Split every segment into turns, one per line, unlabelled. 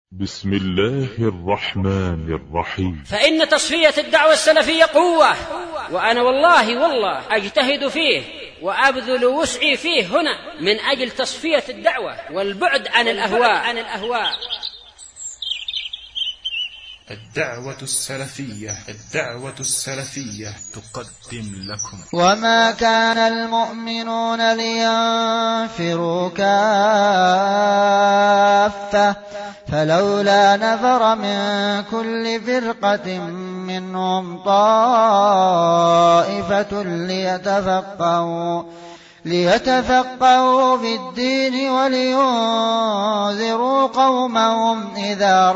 بسم الله الرحمن الرحيم.
فإن تصفية الدعوة السلفية قوة، وأنا والله أجتهد فيه وأبذل وسعي فيه هنا من أجل تصفية الدعوة والبعد عن الأهواء.
الدعوة السلفية تقدم لكم.
وما كان المؤمنون لينفروا كافة فلولا نفر من كل فرقة منهم طائفة ليتفقهوا في الدين ولينذروا قومهم إذا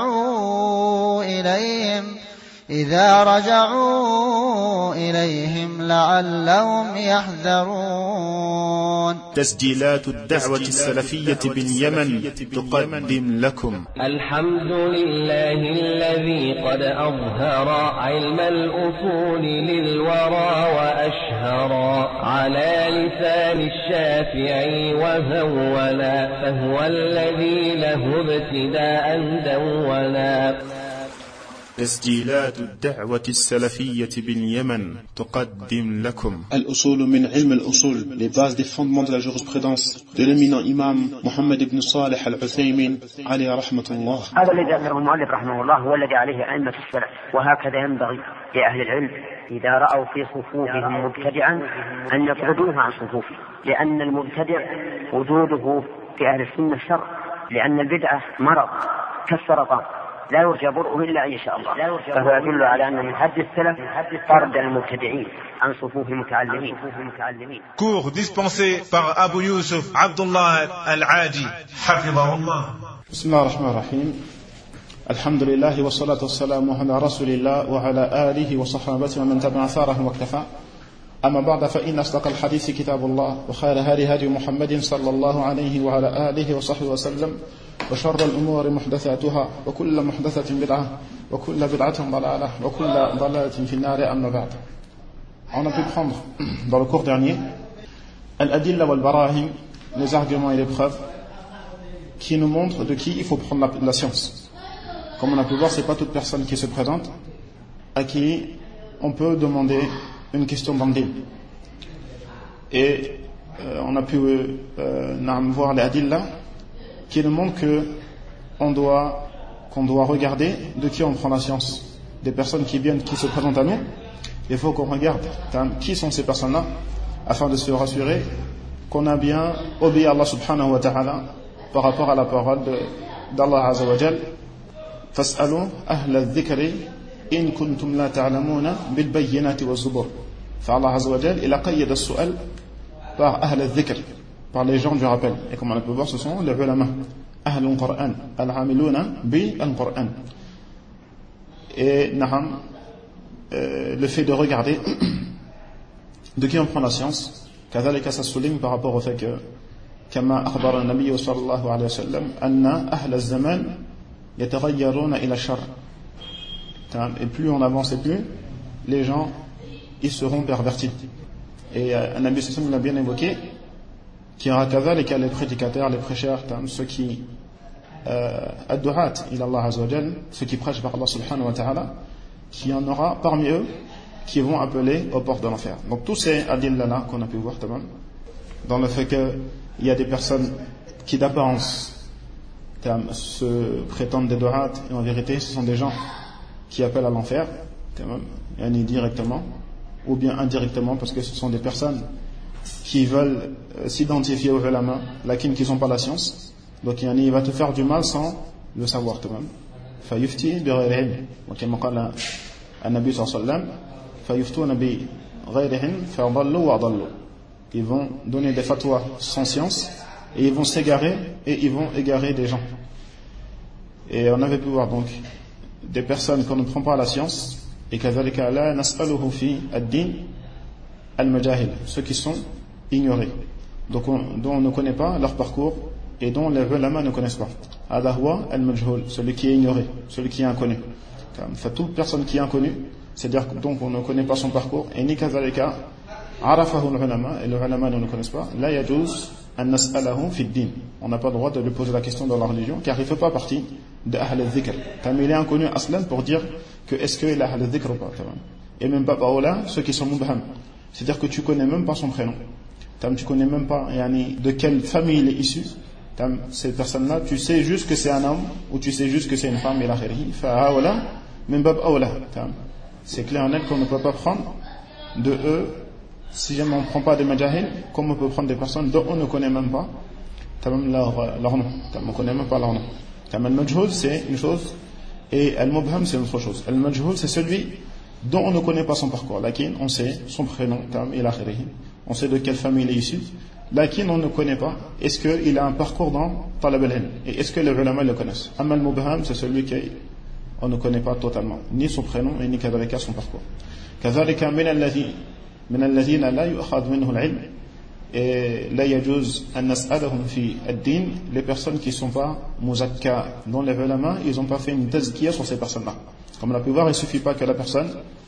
رجعوا إليهم لعلهم يحذرون.
تسجيلات الدعوة السلفية باليمن تقدم لكم.
الحمد لله الذي قد أظهر علم الأصول للورى وأشهر على لسان الشافعي وهولا، فهو الذي له ابتداء دولا.
تسجيلات الدعوة السلفية باليمن تقدم لكم.
الأصول من علم الأصول, les bases des fondements de la jurisprudence de l'éminent imam Mohammed ibn Salih al-Uthaymin عليه رحمة الله.
هذا الذي ذكره المؤلف رحمه الله هو الذي عليه أئمة السلف، وهكذا ينبغي لأهل العلم إذا رأوا في صفوفهم مبتدعا أن يطردوه عن صفوفه، لأن المبتدع وجوده في أهل السنة شر، لأن البدعة مرض كالسرطان لا يرجى برؤه إلا إن شاء الله، فهو يدل على أن من حد السلف طرد المبتدعين عن صفوف المتعلمين.
Cours dispensé par Abu Yusuf Abdullah Al-Adi حفظه الله.
بسم الله الرحمن الرحيم. الحمد لله والصلاة والسلام على رسول الله وعلى آله وصحابته ومن تبع أثاره واكتفى. أما بعد فإن أصدق الحديث كتاب الله وخير هدي محمد صلى الله عليه وعلى آله وصحبه وسلم وشر الأمور محدثاتها وكل محدثة بدعة وكل بدعة ضلالة وكل ضلالة في النار. أما بعد, on a pu prendre dans le cours dernier al-adilla wal-barahim, les arguments et les preuves qui nous montrent de qui il faut prendre la science. Comme on a pu voir, c'est pas toute personne qui se présente à qui on peut demander une question dans le din. Et on a pu voir les adilla qui nous montre qu'on doit regarder de qui on prend la science. Des personnes qui viennent, qui se présentent à nous, il faut qu'on regarde qui sont ces personnes-là, afin de se rassurer qu'on a bien obéi à Allah subhanahu wa ta'ala par rapport à la parole d'Allah azza wa jal. Fas'alu ahla dhikri in kuntum la ta'lamuna bil bayyinati wa zubur. Allah azza wa jal, il a qayyada as-su'al par ahla dhikr, par les gens du rappel. Et comme on peut voir, ce sont les ulama, ahlul Qur'an, al-amiluna bi al-Qur'an. Et le fait de regarder de qui on prend la science, كذلك ça souligne par rapport au fait que كما أخبر النبي صلى الله عليه وسلم أن أهل الزمان يتغيرون إلى الشر. Et plus on avance et plus les gens ils seront pervertis. Et Nabi sallallahu alayhi wa sallam l'a bien évoqué, qu'il y aura كذلك les prédicateurs, les prêcheurs, ceux qui ad-du'at ila Allah azza wa jal, ceux qui prêchent par Allah subhanahu wa ta'ala, qu'il y en aura parmi eux qui vont appeler aux portes de l'enfer. Donc tous ces adilla-là qu'on a pu voir dans le fait qu'il y a des personnes qui d'apparence se prétendent des du'at, et en vérité ce sont des gens qui appellent à l'enfer, directement ou bien indirectement, parce que ce sont des personnes qui veulent s'identifier aux ulama, laquelle qui n'ont pas la science. Donc il va te faire du mal sans le savoir tout de même. فيفتي بغير علم, وكما قال النبي صلى الله عليه وسلم فيفتون بغير علم فضلوا وضلوا. Ils vont donner des fatwas sans science et ils vont s'égarer et ils vont égarer des gens. Et on avait pu voir donc des personnes qu'on ne prend pas la science, et كذلك لا نسأله في الدين المجاهل, ceux qui sont ignorés, donc dont on ne connaît pas leur parcours et dont les ulama ne connaissent pas. هذا هو المجهول, celui qui est ignoré, celui qui est inconnu. Toute personne qui est inconnue, c'est-à-dire donc on ne connaît pas son parcours, et ni كذلك عرفه العلماء, et les ulama ne le connaissent pas, لا يجوز أن نسأله في الدين. On n'a pas le droit de lui poser la question dans la religion, car il ne fait pas partie de Ahl al-Dhikr. Il est inconnu aslan pour dire que est-ce qu'il est Ahl al-Dhikr ou pas. Et même pas là, ceux qui sont mubham. C'est-à-dire que tu connais même pas son prénom. Tu connais même pas de quelle famille il est issu. Cette personne-là, tu sais juste que c'est un homme ou tu sais juste que c'est une femme. C'est clair en net qu'on ne peut pas prendre de eux, si jamais on ne prend pas des majahil, comme on peut prendre des personnes dont on ne connaît même pas leur nom. On ne connaît même pas leur nom. Al-Majhul, c'est une chose, et Al-Mubham, c'est une autre chose. Al-Majhul, c'est celui dont on ne connaît pas son parcours. Lakin, on sait son prénom, on sait de quelle famille il est issu. Lakin, on ne connaît pas. Est-ce qu'il a un parcours dans Talab al-Ilm? Et est-ce que les ulama le connaissent? Amma al-Mubham, c'est celui qu'on ne connaît pas totalement, ni son prénom, ni kadhalika son parcours. كذلك من الذين لا يؤخذ منه العلم et لا يجوز أن نسألهم في الدين, les personnes qui ne sont pas muzakka dans les ulama, ils n'ont pas fait une tazkiya sur ces personnes-là. Comme on a pu voir, il ne suffit pas que la personne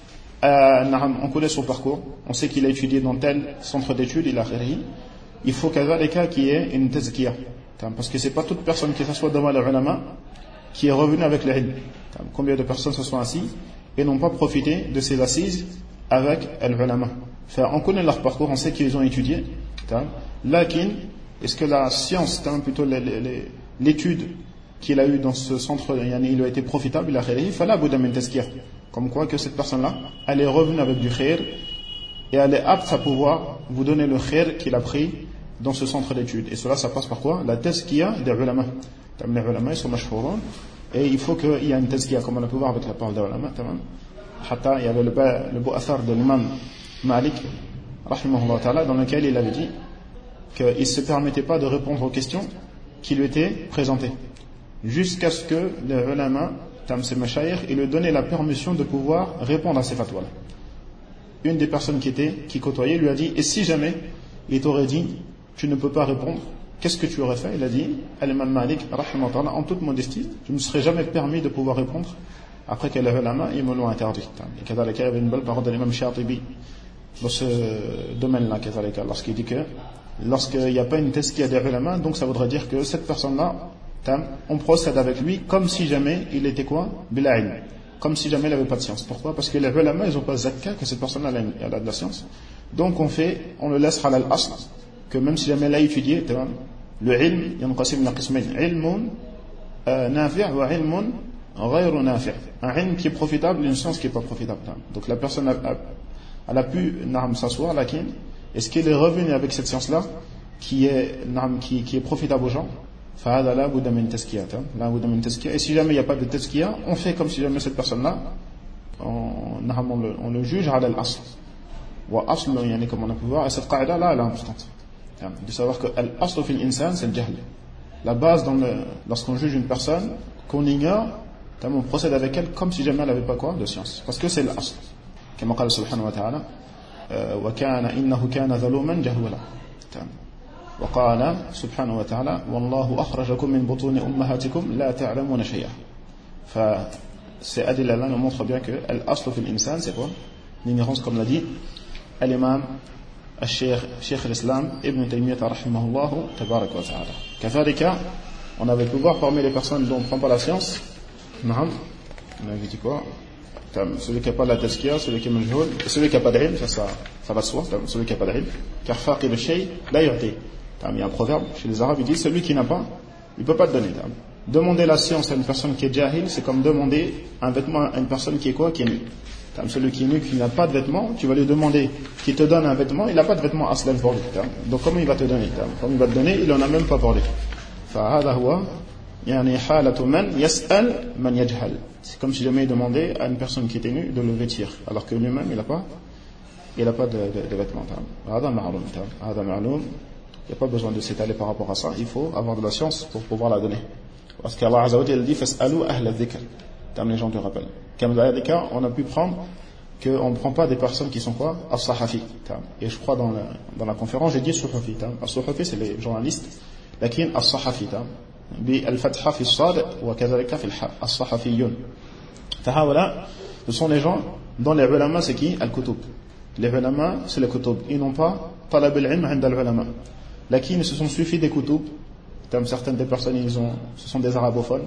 on connaît son parcours, on sait qu'il a étudié dans tel centre d'études, il faut كذلك qu'il y ait une tazkiya, parce que ce n'est pas toute personne qui s'assoit devant les ulama qui est revenue avec les ilm. Combien de personnes se sont assises et n'ont pas profité de ces assises avec al-ulama. On connaît leur parcours, on sait qu'ils ont étudié. Lakin, est-ce que la science, plutôt l'étude qu'il a eue dans ce centre, il a été profitable, il fallait abouda min tazkiyah. Comme quoi que cette personne-là, elle est revenue avec du khair et elle est apte à pouvoir vous donner le khair qu'il a pris dans ce centre d'études. Et cela, ça passe par quoi? La tazkiyah des ulama. Les ulama, ils sont mashhouroun. Et il faut qu'il y ait une tazkiyah, comme on a pu voir avec la parole des ulama. Il y avait le beau athar de l'imam Malik, rahimahullah ta'ala, dans lequel il avait dit qu'il ne se permettait pas de répondre aux questions qui lui étaient présentées, jusqu'à ce que les ulama, ses mashayikh, ils lui donnaient la permission de pouvoir répondre à ces fatwas. Une des personnes qui côtoyait lui a dit, et si jamais il t'aurait dit, tu ne peux pas répondre, qu'est-ce que tu aurais fait? Il a dit, l'imam Malik, rahimahullah ta'ala, en toute modestie, je ne me serais jamais permis de pouvoir répondre après que les ulama, ils me l'ont interdit. Et qu'il y avait une belle parole de l'imam Shatibi dans ce domaine-là, lorsqu'il dit que lorsqu'il n'y a pas une tazkiyah des ulama, donc ça voudrait dire que cette personne-là, on procède avec lui comme si jamais il était quoi? Bila ilm, comme si jamais il n'avait pas de science. Pourquoi? Parce que les ulama, ils n'ont pas zakka que cette personne-là elle a de la science. Donc on le laisse halal asl, que même si jamais elle a étudié, le ilm, yanqasim la qismayn, ilmun nafi' wa ilmun ghayru nafi'. Un ilm qui est profitable et une science qui n'est pas profitable. Donc la personne elle a pu s'asseoir, lakin, est-ce qu'elle est revenue avec cette science-là qui est profitable aux gens? فهذا لا بد من تزكية. Et si jamais il n'y a pas de tazkiya, on fait comme si jamais cette personne-là, on le juge على الأصل. وأصل comme on a pu voir, et cette qaïda là elle est importante. De savoir que l'asl fil insan, c'est le jahl. La base lorsqu'on juge une personne qu'on ignore, on procède avec elle comme si jamais elle n'avait pas quoi de science, parce que c'est l'asl. كما قال سبحانه وتعالى وكان إنه كان ظلوما جهولا. وقال سبحانه وتعالى والله أخرجكم من بطون أمهاتكم لا تعلمون شيئا. Ces adilla-là nous montrent bien que l'asl fil insan, c'est quoi? L'ignorance, comme l'a dit l'imam Cheikh l'Islam Ibn Taymiyyah rahimahullah tabarak wa ta'ala. كذلك, on avait pu voir parmi les personnes dont on ne prend pas la science, on avait dit quoi? Celui qui n'a pas la tazkiya, celui qui est majhoul, celui qui n'a pas d'ilm, ça va de soi, celui qui n'a pas d'ilm, car faqir al-shay la yu'ti. Il y a un proverbe chez les Arabes, il dit celui qui n'a pas, il ne peut pas te donner. Demander la science à une personne qui est jahil, c'est comme demander un vêtement à une personne qui est quoi? Qui est nue. Celui qui est nu, qui n'a pas de vêtements, tu vas lui demander qu'il te donne un vêtement, il n'a pas de vêtements aslan pour lui. Donc comment il va te donner? Comme il va te donner, il n'en a même pas pour lui. فهذا هو يعني حالة من يسأل من يجهل. C'est comme si jamais il demandait à une personne qui était nue de le vêtir, alors que lui-même il n'a pas de vêtements. هذا معلوم. Il n'y a pas besoin de s'étaler par rapport à ça. Il faut avoir de la science pour pouvoir la donner. Parce qu'Allah Azza wa Jalla dit فَاسْأَلُوا أَهْلَ الذِّكْرِ. Les gens te rappellent. Comme dans les cas, on a pu prendre qu'on ne prend pas des personnes qui sont quoi? As-Sahafi. Et je crois dans la conférence, j'ai dit Suhafi. As-Suhafi, c'est les journalistes. Lakin As-Sahafi. Bi-al-Fatha fi as-Sad wa kadhalika fi al-Ha. As-Sahafiyun. Fahawala, ce sont les gens dont les ulama, c'est qui? Al-Kutub. Les ulama, c'est les Kutub. Ils n'ont pas talab al-ilm 'inda al-ulama. Lakin, ils se sont suffis des Kutub. Certaines des personnes, ce sont des arabophones.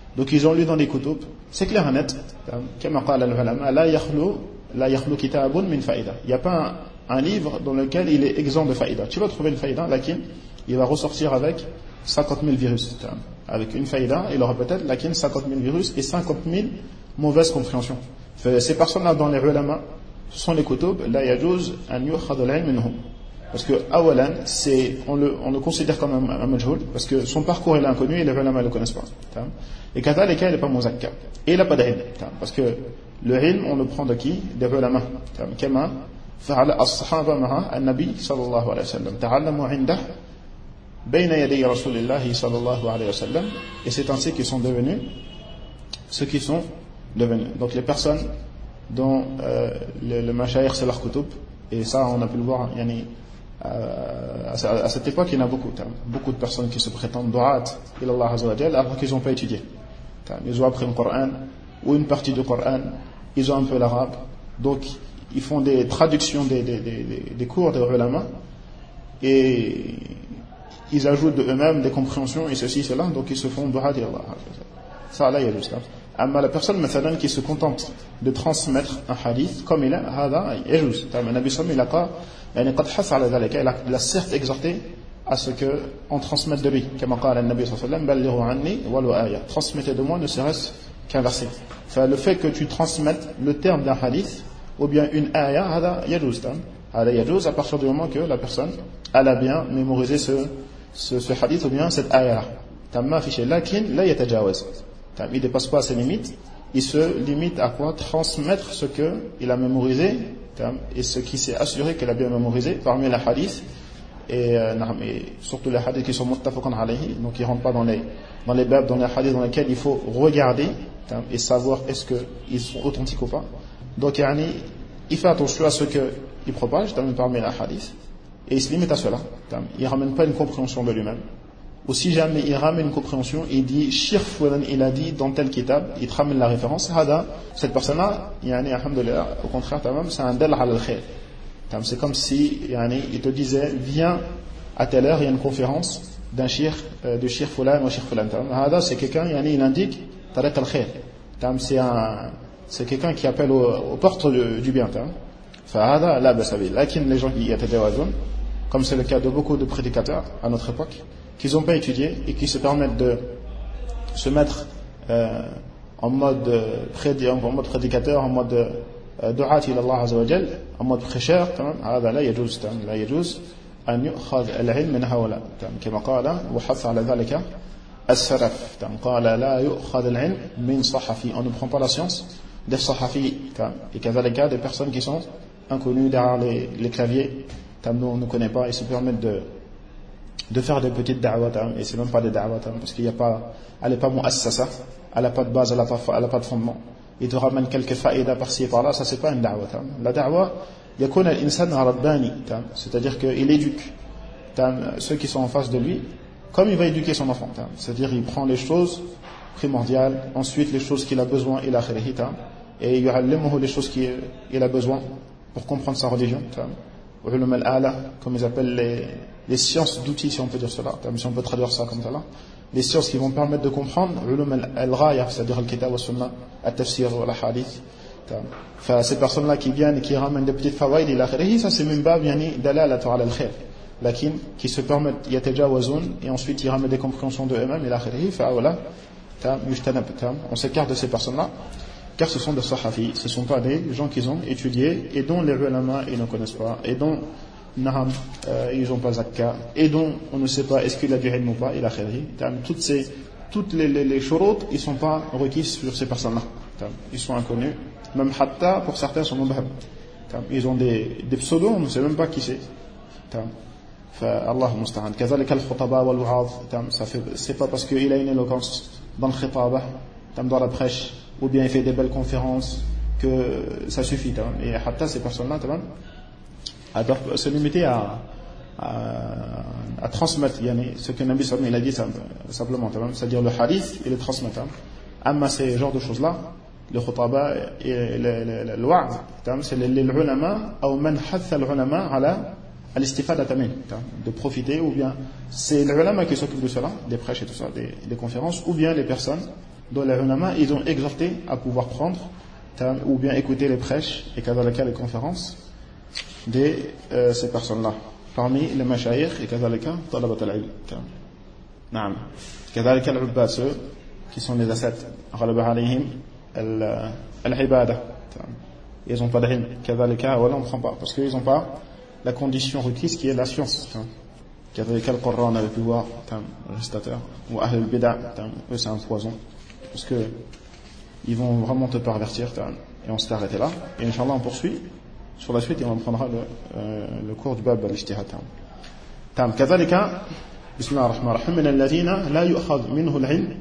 Donc ils ont lu dans les kutub, c'est clair et net, كما قال العلماء لا يخلو كتاب من فائدة. Il n'y a pas un livre dans lequel il est exempt de faïda. Tu vas trouver une faïda, lakin il va ressortir avec 50 000 virus. Avec une faïda, il aura peut-être lakin 50 000 virus et 50 000 mauvaises compréhensions. Ces personnes-là dans les ulama, ce sont les kutub, la yajouz an yukhadh al-ilm minhum. Parce que awalan, on le considère comme un majhoul, parce que son parcours est inconnu et les ulama ne le connaissent pas. Et kadhalika, il n'est pas muzakka. Et il n'a pas d'ilm. Parce que le ilm, on le prend de qui? Des ulama. Kama فعل الصحابة مع النبي صلى الله عليه وسلم تعلموا عنده بين يدي رسول الله صلى الله عليه وسلم. Et c'est ainsi qu'ils sont devenus ceux qui sont devenus. Donc les personnes dont le mashayikh c'est leur kutub, et ça on a pu le voir yani, à cette époque il y en a beaucoup de personnes qui se prétendent du'at ila Allah azza wa jalla alors qu'ils n'ont pas étudié. Ils ont appris le Coran ou une partie du Coran, ils ont un peu l'arabe, donc ils font des traductions des cours des ulama et ils ajoutent de eux-mêmes des compréhensions et ceci, cela, donc ils se font du'at ila Allah. Ça là il y a juste ça. Mais la personne مثلا qui se contente de transmettre un hadith comme il est, هذا يجوز. النبي صلى الله عليه وسلم il a pas يعني قد حث على ذلك, il a certes exhorté à ce que on transmette de lui. كما قال النبي صلى الله عليه وسلم بلغوا عني ولو آية. Transmettez de moi ne serait-ce qu'un verset. Le fait que tu transmettes le terme d'un hadith ou bien une aya, هذا يجوز. هذا يجوز à partir du moment que la personne elle a bien mémorisé ce hadith ou bien cette aya là. ما في شيء لكن لا يتجاوز. Il ne dépasse pas ses limites, il se limite à quoi? Transmettre ce qu'il a mémorisé et ce qui s'est assuré qu'il a bien mémorisé parmi les hadiths et surtout les hadiths qui sont muttafaqan alayhi, donc ils ne rentrent pas dans les babs, dans les hadiths dans lesquels il faut regarder et savoir est-ce qu'ils sont authentiques ou pas. Donc il fait attention à ce qu'il propage parmi les hadiths et il se limite à cela. Il ne ramène pas une compréhension de lui-même. Ou si jamais il ramène une compréhension, il dit Shir Fulan, il a dit dans tel kitab, il te ramène la référence, cette personne-là, alhamdulillah, au contraire, c'est un del al khair. C'est comme si il te disait viens à telle heure, il y a une conférence d'un shir, de Shir Fulan ou Shir Fulan. C'est quelqu'un, il indique Tariq al khair. C'est quelqu'un qui appelle aux portes du bien. Là, les gens qui yatadawazun, comme c'est le cas de beaucoup de prédicateurs à notre époque, qu'ils n'ont pas étudié et qui se permettent de se mettre en mode prédicateur, en mode du'at ila Allah azza wa jal, en mode prêcheur, هذا لا يجوز أن يؤخذ العلم من هؤلاء كما قال وحث على ذلك السلف قال لا يؤخذ العلم من صحفي. On ne prend pas la science des صحفي et كذلك des personnes qui sont inconnues derrière les claviers, nous on ne connaît pas, ils se permettent de faire des petites da'wat, et c'est même pas des da'wat, parce qu'il y a pas, elle est pas mu'assasa, elle a pas de base, elle a pas de fondement. Il te ramène quelques faïdas par-ci et par-là, ça c'est pas une da'wat. La da'wat, yakun al-insan rabbani, c'est-à-dire qu'il éduque ceux qui sont en face de lui, comme il va éduquer son enfant. C'est-à-dire il prend les choses primordiales, ensuite les choses qu'il a besoin, il a khirihi, et il yu'allimuhu les choses qu'il a besoin pour comprendre sa religion. Ulum al-ala, comme ils appellent les sciences d'outils, si on peut dire cela, si on peut traduire ça comme ça là, les sciences qui vont permettre de comprendre ulum al-ghaya, c'est-à-dire al-kitab wa sunnah, al-tafsir wa al-hadith. Ces personnes-là qui viennent et qui ramènent des petites fawaïd, ça c'est même bab dalalatu ala al-khair, lakin qui se permettent yatajawazun et ensuite ils ramènent des compréhensions de eux-mêmes, on s'écarte de ces personnes-là, car ce sont des sahafi, ce ne sont pas des gens qui ont étudié et dont les ulama ils ne connaissent pas, et dont ils n'ont pas zakka, et dont on ne sait pas est-ce qu'il a du ilm ou pas, toutes les shurut, ils ne sont pas requis sur ces personnes-là, ils sont inconnus, même hatta pour certains sont mubham, ils ont des pseudos, on ne sait même pas qui c'est. Allah musta'an. Kazalika al-khutaba wal-wa'az, c'est pas parce qu'il a une éloquence dans le khitaba, dans la prêche, ou bien il fait des belles conférences que ça suffit. Et hatta ces personnes-là doivent se limiter à transmettre ce que Nabi sallallahu alayhi wa sallam a dit simplement, c'est-à-dire le hadith et le transmettre. Amma ces genres de choses-là, le khutaba et le wa'az, c'est les ulama ou man hatha al-ulama ala al-istifadata min, de profiter, ou bien c'est les ulama qui s'occupent de cela, des prêches et tout ça, des conférences, ou bien les personnes dont les ulama, ils ont exhorté à pouvoir prendre ou bien écouter les prêches et kadhalika les conférences de ces personnes-là. Parmi les mashayikh et kadhalika talabat al-ilm. Naam. Kadhalika al-ubbad, ceux qui sont les ascètes. Ghalaba alayhim al-ibada. Ils n'ont pas d'ilm. Kadhalika, voilà, on ne prend pas. Parce qu'ils n'ont pas la condition requise qui est la science. Kadhalika al-Qur'an, on avait pu voir, le récitateur. Ou Ahl al-Bida, eux c'est un poison. Parce que ils vont vraiment te pervertir. Et on s'est arrêté là. Et Inch'Allah, on poursuit. Sur la suite, et on prendra le cours du bab al-ijtihad. كذلك بسم الله الرحمن الرحيم من الذين لا يؤخذ منه العلم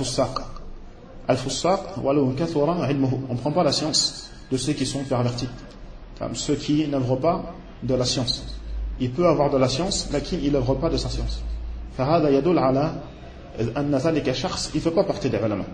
الفساق ولو كثر علمه. On ne prend pas la science de ceux qui sont pervertis, ceux qui n'œuvrent pas de la science. Il peut avoir de la science, mais il n'œuvre pas de sa science. فهذا يدل على أن ذلك شخص il ne fait pas partie des ulama.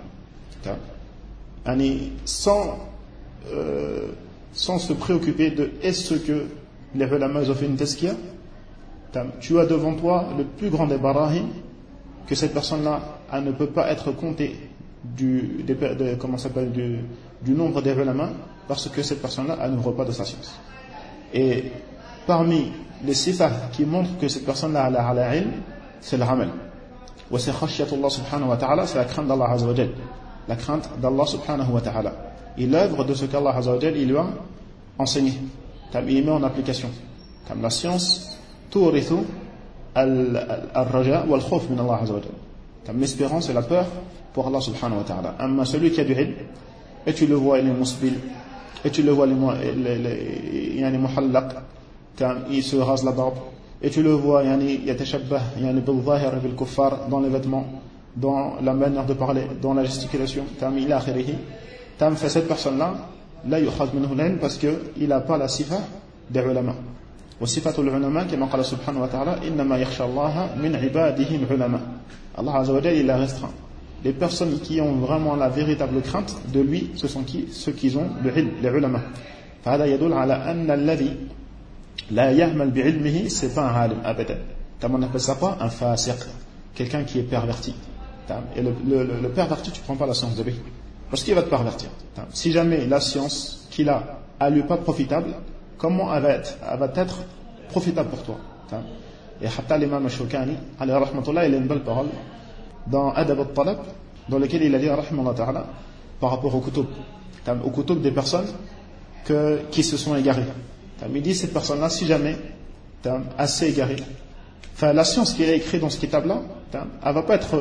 Sans se préoccuper de est-ce que les ulama ont fait une tazkiya, tu as devant toi le plus grand des barahim que cette personne-là ne peut pas être comptée du nombre des ulama, parce que cette personne-là n'ouvre pas de sa science. Et parmi les sifas qui montrent que cette personne-là a la ilm, c'est le amal. Wa c'est khashyatullah subhanahu wa ta'ala, c'est la crainte d'Allah azza wa jal. La crainte d'Allah subhanahu wa ta'ala. Il œuvre de ce qu'Allah azza wa jal il lui a enseigné. Il met en application. La science turithu al-raja wal-khawf min Allah azza wa jal. L'espérance et la peur pour Allah subhanahu wa ta'ala. Amma celui qui a du ilm, et tu le vois, il est musbil, et tu le vois, il est muhallaq, il se rase la barbe, et tu le vois, il yatashabbah bil-zahir et bil-kuffar, dans les vêtements, dans la manière de parler, dans la gesticulation, ila akhirihi. Fait cette personne-là, la yukhad minhu l'ilm, parce qu'il n'a pas la sifa des ulama. Wa sifatul ulama, kama qala subhanahu wa ta'ala, innama yakhsha Allah min ibadihi al-ulama. Allah azza wa jalla, il a restreint. Les personnes qui ont vraiment la véritable crainte de lui, ce sont qui? Ceux qui ont le ilm, les ulama. فهذا يدل على أن الذي لا يعمل بعلمه c'est pas un alim abadan. On appelle ça pas un fasiq, quelqu'un qui est perverti. Et le perverti, tu prends pas la science de lui, parce qu'il va te pervertir. Si jamais la science qu'il a lui pas profitable, comment elle va être profitable pour toi? Et hatta l'imam al-Shawkani alayhi rahmatullah, il a une belle parole dans Adab al-Talab, dans lequel il a dit rahmatullah ta'ala par rapport au kutub des personnes qui se sont égarées. Il dit cette personne-là, si jamais assez égarée, la science qu'il a écrite dans ce kitab-là, elle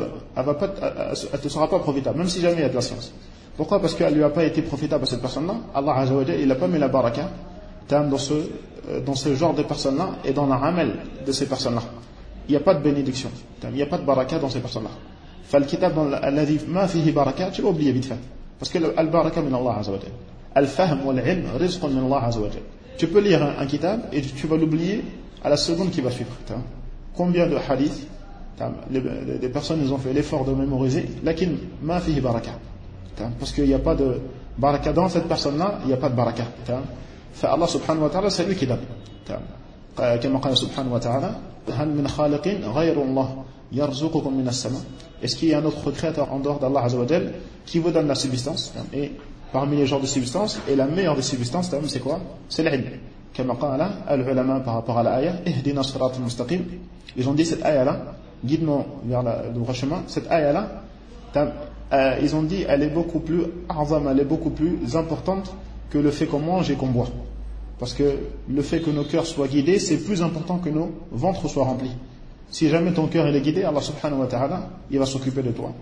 ne sera pas profitable, même si jamais il y a de la science. Pourquoi? Parce qu'elle ne lui a pas été profitable à cette personne-là. Allah azza wa jalla, il n'a pas mis la baraka dans ce genre de personnes-là et dans la amal de ces personnes-là. Il n'y a pas de bénédiction, il n'y a pas de baraka dans ces personnes-là. Le kitab alladhi ma fihi baraka, tu vas oublier vite fait, parce que al baraka min Allah azza wa jalla. Al fahm wal ilm rizqun min Allah azza wa jalla. Tu peux lire un kitab et tu vas l'oublier à la seconde qui va suivre. Combien de hadiths des personnes ils ont fait l'effort de mémoriser, lakin ma fihi baraka, parce qu'il n'y a pas de baraka dans cette personne-là, il n'y a pas de baraka. Allah subhanahu wa ta'ala, c'est lui qui donne. Comme قال subhanahu wa ta'ala, هل من خالق غير الله يرزقكم من السماء. Est-ce qu'il y a un autre créateur en dehors d'Allah azza wa jalla qui vous donne la subsistance? Et parmi les genres de subsistance, et la meilleure des subsistances, c'est quoi? C'est l'ilm. Comme قال العلماء par rapport à la ayah, اهدنا الصراط المستقيم. Ils ont dit cette ayah-là, guide-nous vers le droit chemin. Cette ayah-là, ils ont dit, elle est beaucoup plus a'zam, elle est beaucoup plus importante que le fait qu'on mange et qu'on boit. Parce que le fait que nos cœurs soient guidés, c'est plus important que nos ventres soient remplis. Si jamais ton cœur est guidé, Allah subhanahu wa ta'ala, il va s'occuper de toi.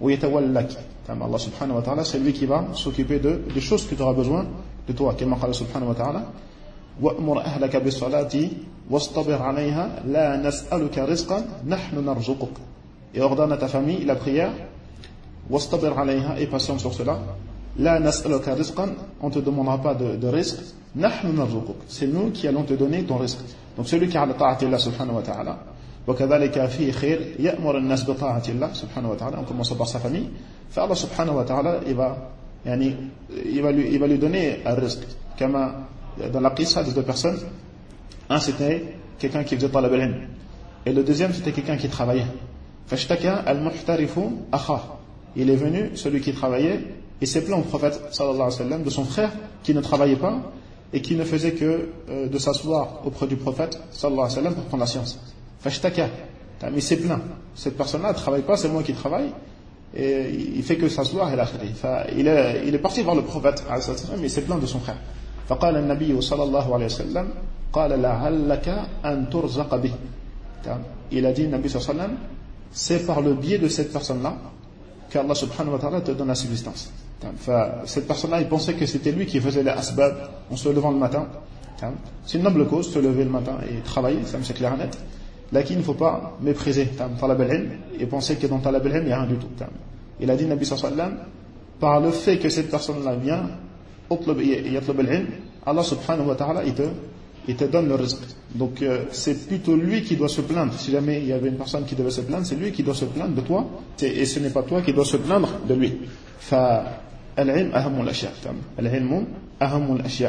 Allah subhanahu wa ta'ala, c'est lui qui va s'occuper des choses que tu auras besoin de toi. Comme Allah subhanahu wa ta'ala, وَأْمُرْ أَهْلَكَ بِالصَّلَاةِ وَاسْتَبِرْ عَلَيْهَا لَا نَسْأَلُكَ رِزْقًا نَحْنُ نَرْزُقُكَ. Et ordonne à ta famille la prière, وَاسْتَبِرْ عَلَيْهَا, et patiente sur cela. لَا نَسْأَلُكَ رِزْقًا, on ne te demandera pas de risque. نَحْنُ نَرْزُقُكَ, c'est nous qui allons te donner ton risque. Donc celui qui a la ta'ati Allah subhanahu wa ta'ala, وَكَذَلِكَ فِي خِيرٍ يَأْمُرُ النَّاسِ بِطَاعَةِ اللَّهِ subhanahu wa ta'ala, on commence par sa famille. Allah subhanahu wa ta'ala, il va lui donner un risque. Comme dans la qissa des deux personnes, un c'était quelqu'un qui faisait talab al-ilm, et le deuxième c'était quelqu'un qui travaillait. فَاشْتَكَى الْمُحْتَرِفُ أَخَاهُ, il est venu, celui qui travaillait, et s'est plaint au prophète sallallahu alayhi wa sallam de son frère qui ne travaillait pas et qui ne faisait que de s'asseoir auprès du prophète sallallahu alayhi wa sallam pour prendre la science. Fashtaka, il s'est plaint. Cette personne-là ne travaille pas, c'est moi qui travaille, et il fait que s'asseoir et l'akhiri. Il est parti voir le prophète sallallahu alayhi wa sallam, mais il s'est plaint de son frère. فقال النبي صلى الله عليه وسلم قال لعلك أن ترزق به. Il a dit, Nabi sallallahu alayhi wa sallam, c'est par le biais de cette personne-là qu'Allah subhanahu wa ta'ala te donne la subsistance. Cette personne-là, il pensait que c'était lui qui faisait les asbab en se levant le matin. C'est une noble cause, se lever le matin et travailler, ça me c'est clair et net. Là, il ne faut pas mépriser talab al-ilm et penser que dans talab al-ilm, il n'y a rien du tout. Il a dit, Nabi sallallahu alayhi wa sallam, par le fait que cette personne-là vient, Allah subhanahu wa ta'ala, il te donne le rizq. Donc c'est plutôt lui qui doit se plaindre. Si jamais il y avait une personne qui devait se plaindre, c'est lui qui doit se plaindre de toi, et ce n'est pas toi qui dois se plaindre de lui. Al-ilm ahamul ashya. Al-ilm ahamul ashya.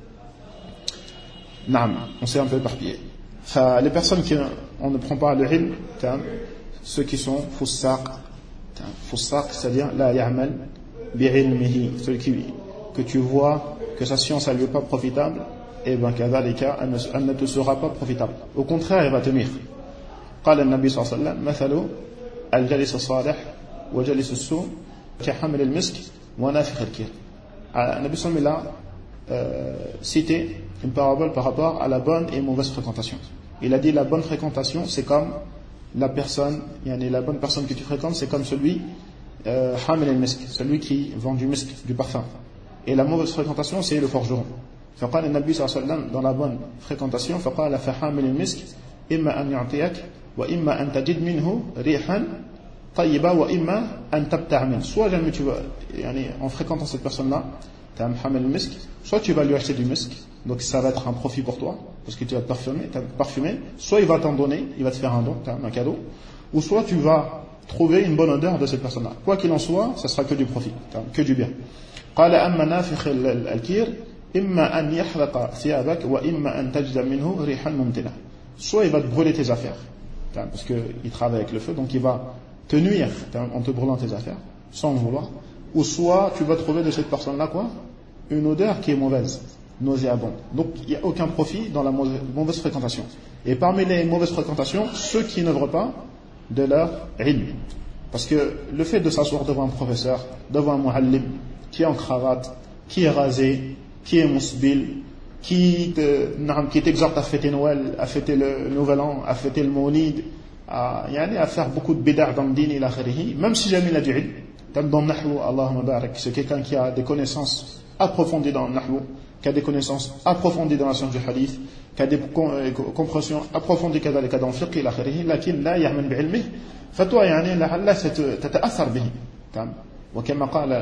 Naam, on s'est un peu éparpillé. Les personnes qui on ne prend pas le ilm, ceux qui sont fussaq, c'est-à-dire la ya'mal bi'ilmihi, celui que tu vois que sa science elle lui est pas profitable, et bien kadhalika elle ne te sera pas profitable. Au contraire, elle va te nuire. قال النبي صلى الله عليه وسلم مثل الجليس الصالح وجليس السوء كحمل المسك ونافخ الكير. النبي صلى الله عليه وسلم a cité une parabole par rapport à la bonne et mauvaise fréquentation. Il a dit la bonne fréquentation c'est comme la bonne personne que tu fréquentes, c'est comme celui hamil al-misk, celui qui vend du misk, du parfum. Et la mauvaise fréquentation c'est le forgeron. فقال النبي صلى الله عليه وسلم dans la bonne fréquentation فقال فحامل المسك إما أن يعطيك وإما أن تجد منه ريحا طيبة وإما أن تبتع منه. Soit jamais tu vas, en fréquentant cette personne-là, tu as un hamil al-misk, soit tu vas lui acheter du misk, donc ça va être un profit pour toi, parce que tu vas te parfumer, soit il va t'en donner, il va te faire un don, un cadeau, ou soit tu vas trouver une bonne odeur de cette personne-là. Quoi qu'il en soit, ça sera que du profit, que du bien. قال أما نافخ الكير إما أن يحرق ثيابك وإما أن تجد منه ريحا ممتنة. Soit il va te brûler tes affaires, parce qu'il travaille avec le feu, donc il va te nuire en te brûlant tes affaires, sans le vouloir, ou soit tu vas trouver de cette personne-là une odeur qui est mauvaise, nauséabonde. Donc il n'y a aucun profit dans la mauvaise fréquentation. Et parmi les mauvaises fréquentations, ceux qui n'œuvrent pas de leur ilm. Parce que le fait de s'asseoir devant un professeur, devant un muallim, qui est en cravate, qui est rasé, qui est musbil, qui t'exhorte à fêter Noël, à fêter le Nouvel An, à fêter le Maulid, à faire beaucoup de bid'a dans le din ila akhirih, même si jamais il a du ilm, dans le nahwu, Allahumma barak, c'est quelqu'un qui a des connaissances approfondies dans le nahwu, qui a des connaissances approfondies dans la science du hadith, qui a des compréhensions approfondies dans le fiqh ila akhirih, lakin la ya'man bi'ilmih, fatwa la'alla tata'athar bihi. وكما قال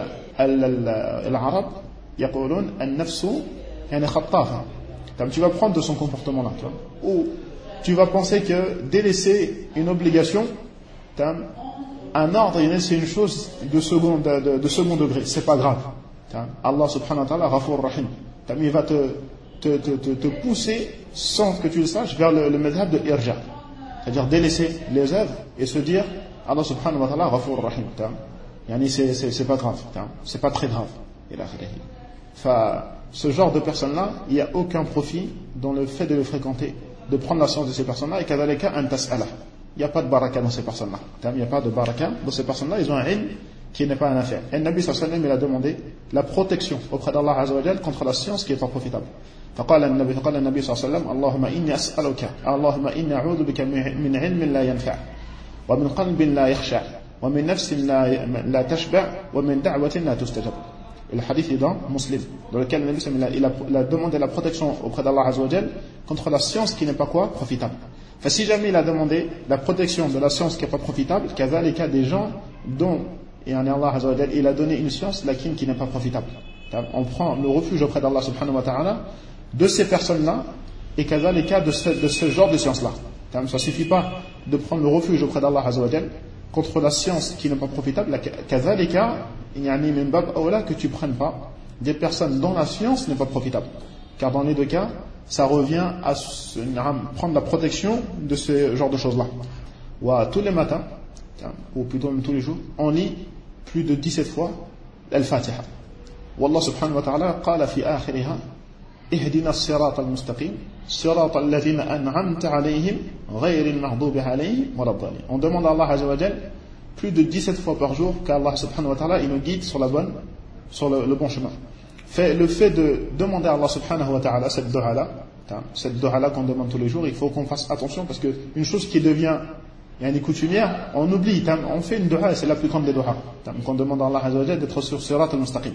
العرب يقولون النفس خطافة. Tu vas prendre de son comportement là, ou tu vas penser que délaisser une obligation, un ordre, c'est une chose de second degré, c'est pas grave. Allah subhanahu wa ta'ala Ghafur Rahim, il va te pousser sans que tu le saches vers le madhab de irja, c'est-à-dire délaisser les œuvres et se dire Allah subhanahu wa ta'ala Ghafur Rahim, c'est pas grave, c'est pas très grave. Ce genre de personnes-là, il n'y a aucun profit dans le fait de les fréquenter, de prendre la science de ces personnes-là, et kadhalika an tas'ala. Il n'y a pas de baraka dans ces personnes-là. Il n'y a pas de baraka dans ces personnes-là, ils ont un ilm qui n'est pas un affaire. Et le Nabi sallallahu alayhi wa sallam, il a demandé la protection auprès d'Allah azza wa jalla contre la science qui n'est pas profitable. فقال النبي صلى الله عليه وسلم اللهم إني أسألك اللهم إني أعوذ بك من علم لا ينفع ومن قلب لا يخشع ومن نفس لا تشبع ومن دعوة لا تستجب. Le hadith est dans Muslim, dans lequel le Nabi sallallahu alayhi wa sallam il a demandé la protection auprès d'Allah azza wa jalla contre la science qui n'est pas profitable. Enfin, si jamais il a demandé la protection de la science qui n'est pas profitable, qu'il y a les cas des gens dont Allah azza wa jalla il a donné une science laquelle qui n'est pas profitable. On prend le refuge auprès d'Allah subhanahu wa ta'ala de ces personnes-là et qu'il y a les cas de ce genre de science-là. Ça ne suffit pas de prendre le refuge auprès d'Allah azza wa jalla contre la science qui n'est pas profitable, kazalika, il y a min bab awla que tu prennes pas des personnes dont la science n'est pas profitable. Car dans les deux cas, ça revient à prendre la protection de ce genre de choses-là. Tous les matins, ou plutôt même tous les jours, on lit plus de 17 fois Al-Fatiha. Wallah subhanahu wa ta'ala qala fi akhiriha ihdina as-sirata al-mustaqim sirata alladhina an'amta alayhim ghayril maghdubi alayhim waladdallin. On demande à Allah azza wa jalla plus de 17 fois par jour qu'Allah subhanahu wa ta'ala il nous guide sur le bon chemin. Le fait de demander à Allah subhanahu wa ta'ala cette dua-là qu'on demande tous les jours, il faut qu'on fasse attention parce qu'une chose qui devient coutumière, on oublie, on fait une dua et c'est la plus grande des duas. Qu'on demande à Allah azza wa jalla d'être sur sirat al-mustaqim.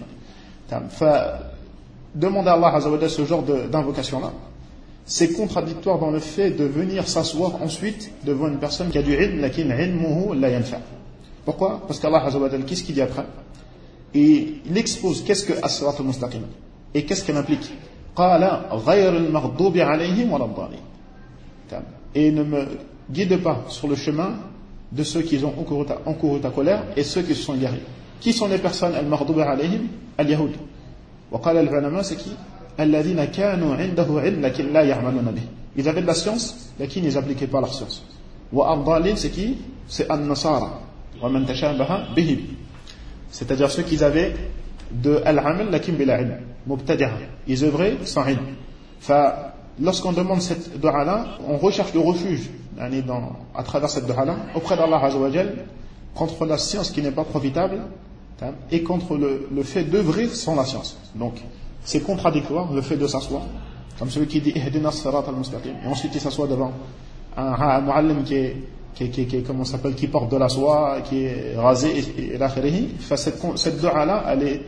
Demander à Allah azza wa jalla ce genre d'invocation-là, c'est contradictoire dans le fait de venir s'asseoir ensuite devant une personne qui a du ilm, lakin ilmuhu la yanfa. Pourquoi? Parce qu'Allah azza wa jalla, qu'est-ce qu'il dit après? Et il expose qu'est-ce que as-sirat al-mustaqim et qu'est-ce qu'elle implique. Qala ghayril maghdubi alayhim waladdallin. Et ne me guide pas sur le chemin de ceux qui ont encouru ta colère et ceux qui se sont égarés. Qui sont les personnes al-maghdubi alayhim? Al-Yahoud. Wa qala al-ulama, c'est qui? Alladhina kanu 'indahu 'ilm lakin la ya'maluna bih. Ils avaient de la science, lakin ils n'appliquaient pas leur science. Wa ad-dallin, c'est qui? C'est an-nasara. Wa man tashabaha bihim. C'est-à-dire ceux qui avaient de al-amal lakin bila ilm, mubtadi'a, ils œuvraient sans ilm. Lorsqu'on demande cette dua-là, on recherche le refuge à travers cette dua-là auprès d'Allah azza wa jalla contre la science qui n'est pas profitable et contre le fait d'œuvrer sans la science. Donc c'est contradictoire le fait de s'asseoir comme celui qui dit ihdina as-sirat al-mustaqim et ensuite il s'assoit devant un muallim comment ça s'appelle, qui porte de la soie, qui est rasé et l'akhirihi. Cette dua-là,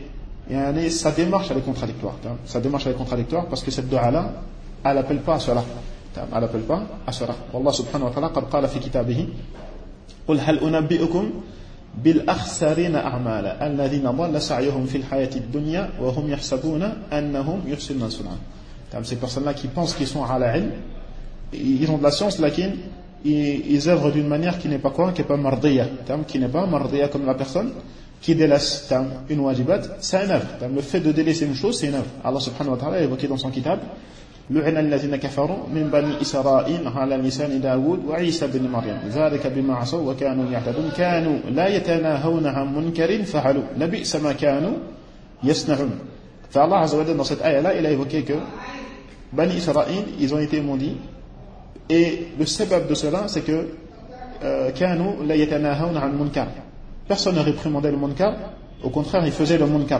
sa démarche elle est contradictoire. Sa démarche elle est contradictoire parce que cette dua-là, elle n'appelle pas à cela. Elle n'appelle pas à cela. Wallah subhanahu wa ta'ala qad qala fi kitabihi qul hal unabbi'ukum bil akhsarina a'mala alladhina dhalla sa'yuhum fil hayati ad-dunya wa hum yahsabuna annahum yuhsinuna sun'a. Ces personnes-là qui pensent qu'ils sont à la ilm, ils ont de la science, lakin ils œuvrent d'une manière qui n'est pas quoi, qui n'est pas mardiya, qui n'est pas mardiya comme la personne qui délaisse une wajibat, c'est une œuvre. Le fait de délaisser une chose, c'est une œuvre. Allah subhanahu wa ta'ala a évoqué dans son kitab لعن الذين كفروا من بني إسرائيل على لسان داود وعيسى بن مريم ذلك بما عصوا وكانوا يعتدون كانوا لا يتناهون عن منكر فعلوا لبئس ما كانوا يصنعون. فالله عز وجل dans cette ayah-là, il a évoqué que Bani Israël, ils ont été maudits. Et le sabab de cela, c'est que كانوا لا يتناهون عن منكر. Personne ne réprimandait le munkar, au contraire, ils faisaient le munkar.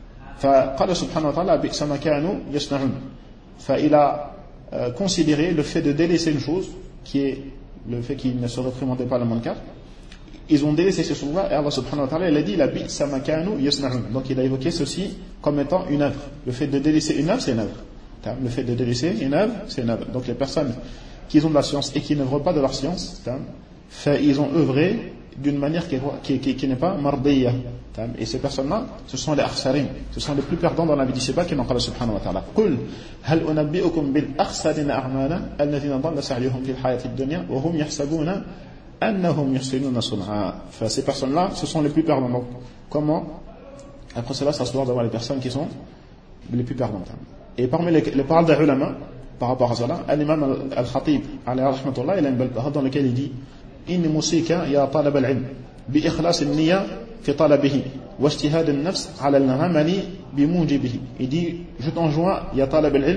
فقال سبحانه وتعالى بئس ما كانوا يصنعون. Il a considéré le fait de délaisser une chose, qui est le fait qu'ils ne se réprimandaient pas le munkar. Ils ont délaissé ce chose-là, et Allah subhanahu wa ta'ala, il a dit la bi'sa ma kanu yasna'un. Donc il a évoqué ceci comme étant une œuvre. Le fait de délaisser une œuvre, c'est une œuvre. Le fait de délaisser une œuvre, c'est une œuvre. Donc les personnes qui ont de la science et qui n'œuvrent pas de leur science, ils ont œuvré d'une manière qui n'est pas mardiya. Et ces personnes-là, ce sont les akhsarin, ce sont les plus perdants dans la vie d'ici-bas, qui n'ont pas Allah subhanahu wa ta'ala. Qul hal unabbi'ukum bil akhsarina a'mala alladhina dhalla sa'yuhum fil hayati ad-dunya wa hum yahsabuna annahum yuhsinuna sun'a. Ces personnes-là, ce sont les plus perdants. Donc, comment après cela s'asseoir devant les personnes qui sont les plus perdantes. Et parmi les paroles des ulama par rapport à cela, l'imam al-Khatib alayhi rahmatullah, il a une belle parole dans laquelle il dit inni musika ya talab al-ilm bi ikhlas an-niyya fi talabihi wa ijtihad an-nafs ala al-amali bi mujibihi. Il dit je t'enjoins ya talab al-ilm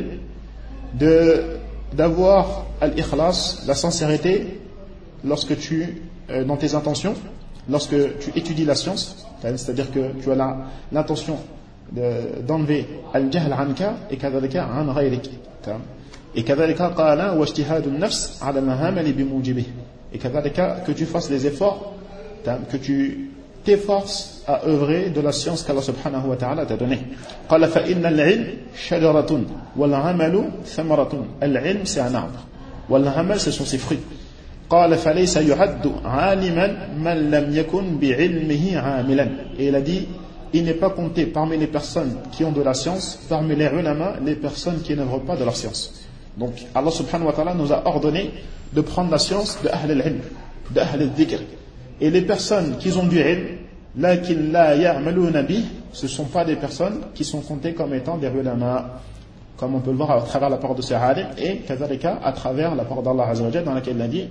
d'avoir al-ikhlas, la sincérité lorsque tu dans tes intentions, lorsque tu étudies la science, c'est-à-dire que tu as l'intention d'enlever al-jahl anka et kadhalika an ghayrik. Et kadhalika qala wa ijtihad an-nafs ala al-amali bi mujibihi. Et que tu fasses des efforts, que tu t'efforces à œuvrer de la science qu'Allah subhanahu wa ta'ala t'a donnée. قال فإن العلم شجرة والعمل ثمرة. العلم c'est un arbre, والعمل ce sont ses fruits. قال فليس يعد عالما من لم يكن بعلمه عاملا. Et il a dit, il n'est pas compté parmi les personnes qui ont de la science, parmi les ulama, les personnes qui n'œuvrent pas de leur science. Donc Allah subhanahu wa ta'ala nous a ordonné de prendre la science de Ahl al-Ilm, de Ahl al-Dhikr. Et les personnes qui ont du ilm, lakin la ya'maluna bih, ce ne sont pas des personnes qui sont comptées comme étant des ulama, comme on peut le voir à travers la parole de ces alim, et kadhalika à travers la parole d'Allah azza wa jalla dans laquelle il a dit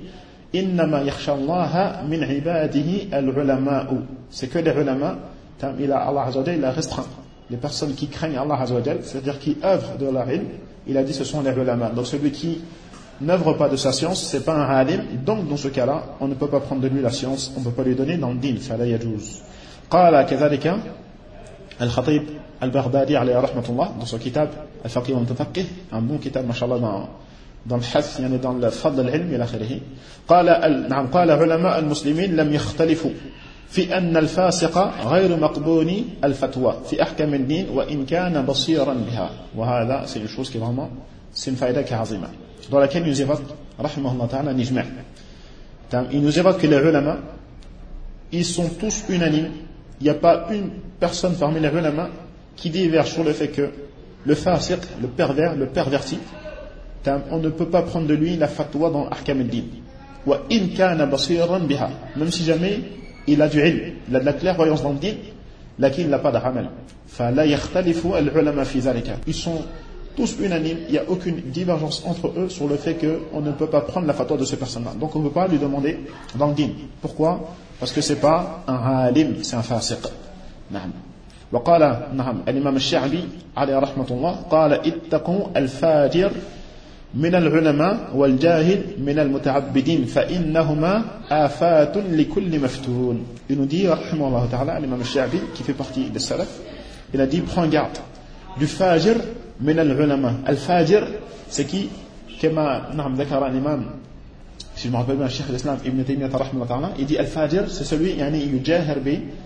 إنما يخشى الله من عباده العلماء. C'est que les ulama, Allah Azza wa Jalla, il a restreint les personnes qui craignent Allah Azza wa Jalla, c'est-à-dire qui œuvrent de leur ilm. Il a dit ce sont les ulama. Donc celui qui n'œuvre pas de sa science, c'est pas un alim. Donc dans ce cas-là, on ne peut pas prendre de lui la science, on ne peut pas lui donner dans le din. فلا يجوز. قال كذلك الخطيب البغدادي عليه رحمة الله dans son kitab الفقيه والمتفقه, un bon kitab mashallah dans le hath, يعني dans le fadl العلم إلى آخره. قال علماء المسلمين لم يختلفوا في أن الفاسق غير مقبول الفتوى في أحكام الدين وإن كان بصيرا بها. وهذا c'est une chose qui vraiment c'est une faïda qui est عظيمة, dans laquelle il nous évoque rahimahullah ta'ala un ijma'. Il nous évoque que les ulama, ils sont tous unanimes. Il n'y a pas une personne parmi les ulama qui diverge sur le fait que le fasiq, le pervers, le perverti, on ne peut pas prendre de lui la fatwa dans ahkam al-din. Wa in kana basiran biha, même si jamais il a du ilm, il a de la clairvoyance dans le din, lakin il n'a pas d'amal. Fa la yakhtalifu al-ulama fi dhalika. Ils sont tous unanimes, il n'y a aucune divergence entre eux sur le fait qu'on ne peut pas prendre la fatwa de ces personnes-là. Donc on ne peut pas lui demander dans le din. Pourquoi? Parce que ce n'est pas un alim, c'est un fasiq. نعم. وقال نعم الإمام الشعبي عليه رحمة الله قال اتقوا الفاجر من العلماء والجاهل من المتعبدين فإنهما آفات لكل مفتون. Il nous dit رحمه الله تعالى الإمام الشعبي qui fait partie des salaf, il a dit prends garde du fajir من العلماء. الفاجر c'est qui? كما نعم ذكر الإمام, si je me rappelle bien, Cheikh l'Islam Ibn Taymiyyah rahimahullah ta'ala, il dit al-fajir, c'est celui yani yujahir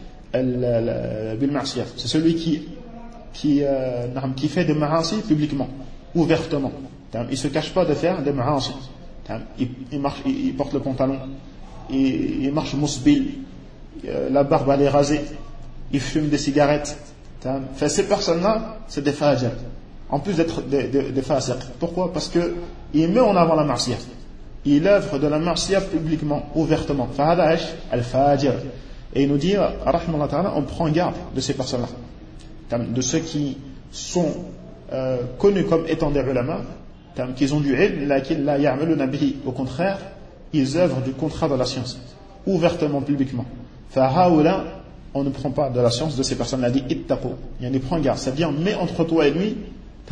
bil ma'siyah, c'est celui qui fait des ma'asi publiquement, ouvertement. Il se cache pas de faire des ma'asi. Il marche, il porte le pantalon, il marche musbil, la barbe elle est rasée, il fume des cigarettes. Ces personnes-là, c'est des fajir, en plus d'être des fasiq. Pourquoi? Parce que il met en avant la ma'siyah. Il œuvre de la ma'siyah publiquement, ouvertement. Fahada ish al-fajir. Et il nous dit, rahimahullah ta'ala, on prend garde de ces personnes-là, de ceux qui sont connus comme étant des ulama, qui ont du ilm, lakin la ya'maluna bihi. Au contraire, ils œuvrent du contraire de la science, ouvertement, publiquement. Fahaoula, on ne prend pas de la science de ces personnes-là. Dit ittaqu, yani prends garde. C'est-à-dire, mets entre toi et lui,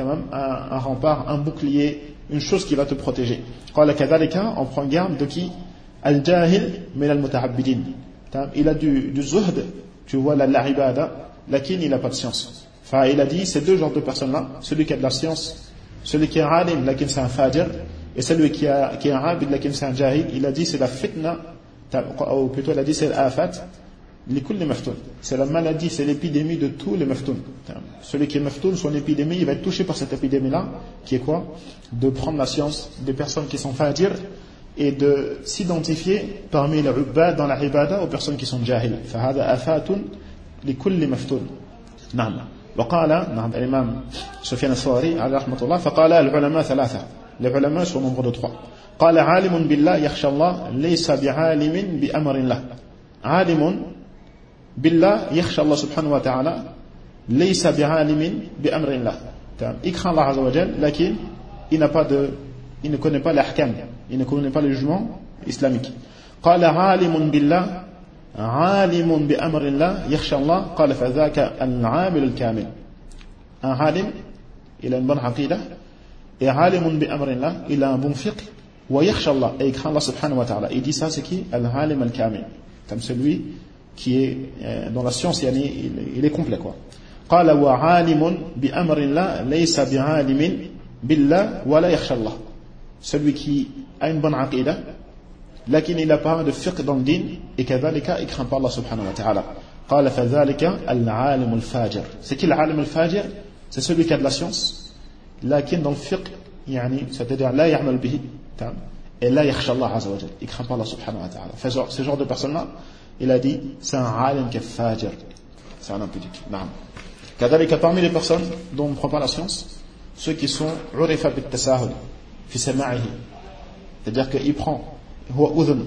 un rempart, un bouclier, une chose qui va te protéger. قال كذلك, on prend garde de qui? Al-jahil min al-muta'abbidin. Il a du zuhd, tu vois, la ibada, lakin il n'a pas de science. Enfin, il a dit, ces deux genres de personnes-là, celui qui a de la science, celui qui est alim, lakin c'est un fajr, et celui qui est un abid, lakin c'est un jahil, il a dit, c'est la fitna, ou plutôt il a dit, c'est l'afat, likulli maftoun. C'est la maladie, c'est l'épidémie de tous les maftoun. Celui qui est maftoun, son épidémie, il va être touché par cette épidémie-là, qui est quoi? De prendre la science des personnes qui sont fajr, et de s'identifier parmi les ubbad dans la ibada aux personnes qui sont jahil. فهذا آفات لكل مفتون. نعم. وقال نعم الإمام سفيان الثوري عليه رحمة الله فقال العلماء ثلاثة. Les ulama sont au nombre de 3. قال عالم بالله يخشى الله ليس بعالم بأمر الله. عالم بالله يخشى الله سبحانه وتعالى ليس بعالم بأمر الله. Il craint Allah Azza wa Jal, lakin il ne connaît pas l'ahkam, il ne connaît pas le jugement islamique. قال عالم بالله عالم بأمر الله يخشى الله قال فذاك العامل الكامل. Un alim, il a une bonne aqidah, et عالم بأمر الله, il a un bon fiqh, ويخشى الله, et il craint Allah subhanahu wa ta'ala. Il dit ça, c'est qui? Al-alim al-kamil, comme celui qui est dans la science, il est complet quoi. قال وعالم بأمر الله ليس بعالم بالله ولا يخشى الله. Celui qui a une bonne aqidah, lakin il n'a pas de fiqh dans le din, et كذلك il craint pas Allah subhanahu wa ta'ala. قال فذلك العالم الفاجر. C'est qui العالم الفاجر? C'est celui qui a de la science, lakin dans le fiqh, c'est-à-dire لا يعمل به, et لا يخشى الله عز وجل, il craint pas Allah subhanahu wa ta'ala. Ce genre de personnes-là, il a dit, c'est un alim qui est fajr, c'est un impudique. كذلك parmi les personnes dont on ne prend pas la science, ceux qui sont عرف بالتساهل في سماعه, c'est-à-dire qu'il prend هو أذن,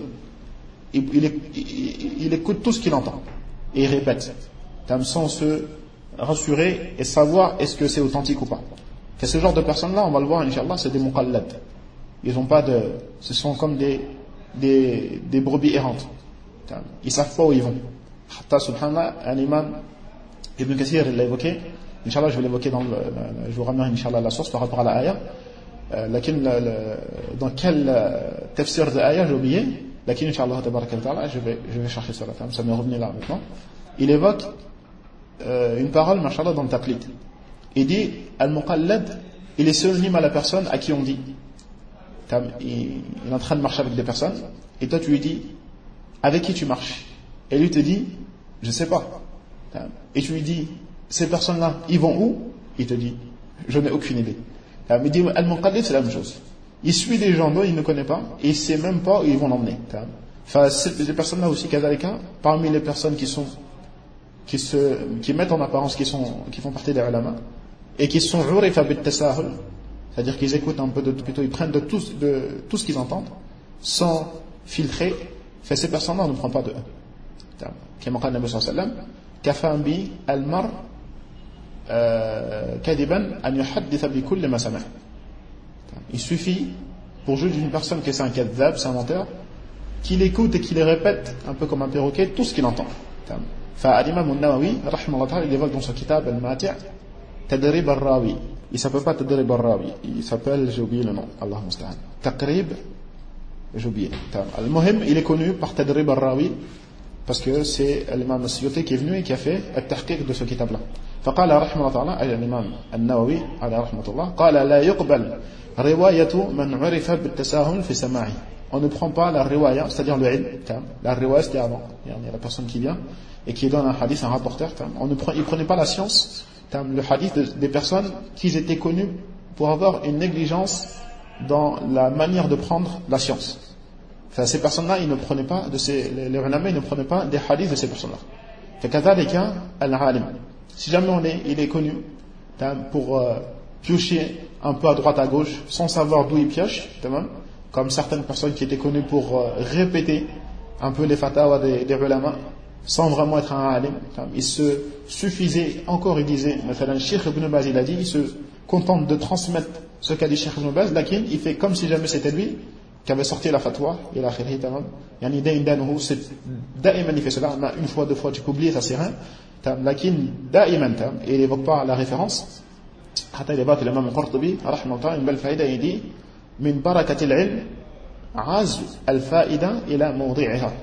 il écoute tout ce qu'il entend et il répète sans se rassurer et savoir est-ce que c'est authentique ou pas. Et ce genre de personnes là, on va le voir inchallah, c'est des muqallad. Ils ont pas de, ce sont comme des des brebis errantes. Ils savent pas où ils vont. Hatta subhanallah, un imam Ibn Kathir il l'a évoqué. Inch'Allah, je vais l'évoquer je vous ramène Inch'Allah la source par rapport à la ayah. Dans quel tafsir de l'ayah j'ai oublié. Lakin Inch'Allah tabaraka wa ta'ala, je vais chercher cela. Ça m'est revenu là maintenant. Il évoque une parole, mashallah, dans le taqlid. Il dit Al-Muqallad, il est synonyme à la personne à qui on dit. Il est en train de marcher avec des personnes, et toi tu lui dis avec qui tu marches. Et lui te dit je sais pas. Et tu lui dis ces personnes-là, ils vont où? Il te dit je n'ai aucune idée. Il dit Al-Muqallad, c'est la même chose. Il suit des gens dont il ne connaît pas, et il ne sait même pas où ils vont l'emmener. Enfin, ces personnes-là aussi, kadhalika, parmi les personnes qui mettent en apparence, qui font partie des ulama, et qui sont urifa bit-tasahul, c'est-à-dire qu'ils écoutent un peu plutôt ils prennent de tout ce qu'ils entendent, sans filtrer. Fait, ces personnes-là, on ne prend pas de eux. Comme dit le Nabi sallallahu alayhi wa sallam, kafa bi al-mar kadiban an yuhadditha bi kulli ma sami'a. Il suffit pour juger d'une personne que c'est un kadhab, c'est un menteur, qu'il écoute et qu'il répète un peu comme un perroquet tout ce qu'il entend. L'imam al-Nawawi, il évoque dans son kitab al-Mati' Tadrib al-Rawi. Il ne s'appelle pas Tadrib al-Rawi, il s'appelle, j'ai oublié le nom, Allah musta'an. Taqrib, j'ai oublié. Al-Muhim, il est connu par Tadrib al-Rawi parce que c'est l'imam al-Suyuti qui est venu et qui a fait le tahqiq de ce kitab-là. فقال رحمه الله تعالى الإمام النووي على رحمة الله قال لا يقبل رواية من عرف بالتساهل في سماعه. On ne prend pas la riwaya, c'est-à-dire le ilm. La riwaya, c'était avant. Il y a la personne qui vient et qui donne un hadith, un rapporteur. Il ne prenait pas la science, le hadith des personnes qui étaient connues pour avoir une négligence dans la manière de prendre la science. Enfin, ces personnes-là, ils ne prenaient pas les ulama, ils ne prenaient pas des hadiths de ces personnes-là. فكذلك العالم. Si jamais il est connu pour piocher un peu à droite à gauche sans savoir d'où il pioche, comme certaines personnes qui étaient connues pour répéter un peu les fatawa des ulama sans vraiment être un alim, il se suffisait, encore il disait, le Cheikh Ibn Baz il a dit, il se contente de transmettre ce qu'a dit Cheikh Ibn Baz, lakin il fait comme si jamais c'était lui qui avait sorti la fatwa, il a khirhi tamam, yani da'iman c'est da'iman il fait cela, une fois, deux fois tu peux oublier, ça c'est rien. لكن دائما et il évoque pas la référence حتى يبات الإمام القرطبي رحمه الله من بالفائدة يدي من بركة العلم عزو الفائدة إلى موضعها.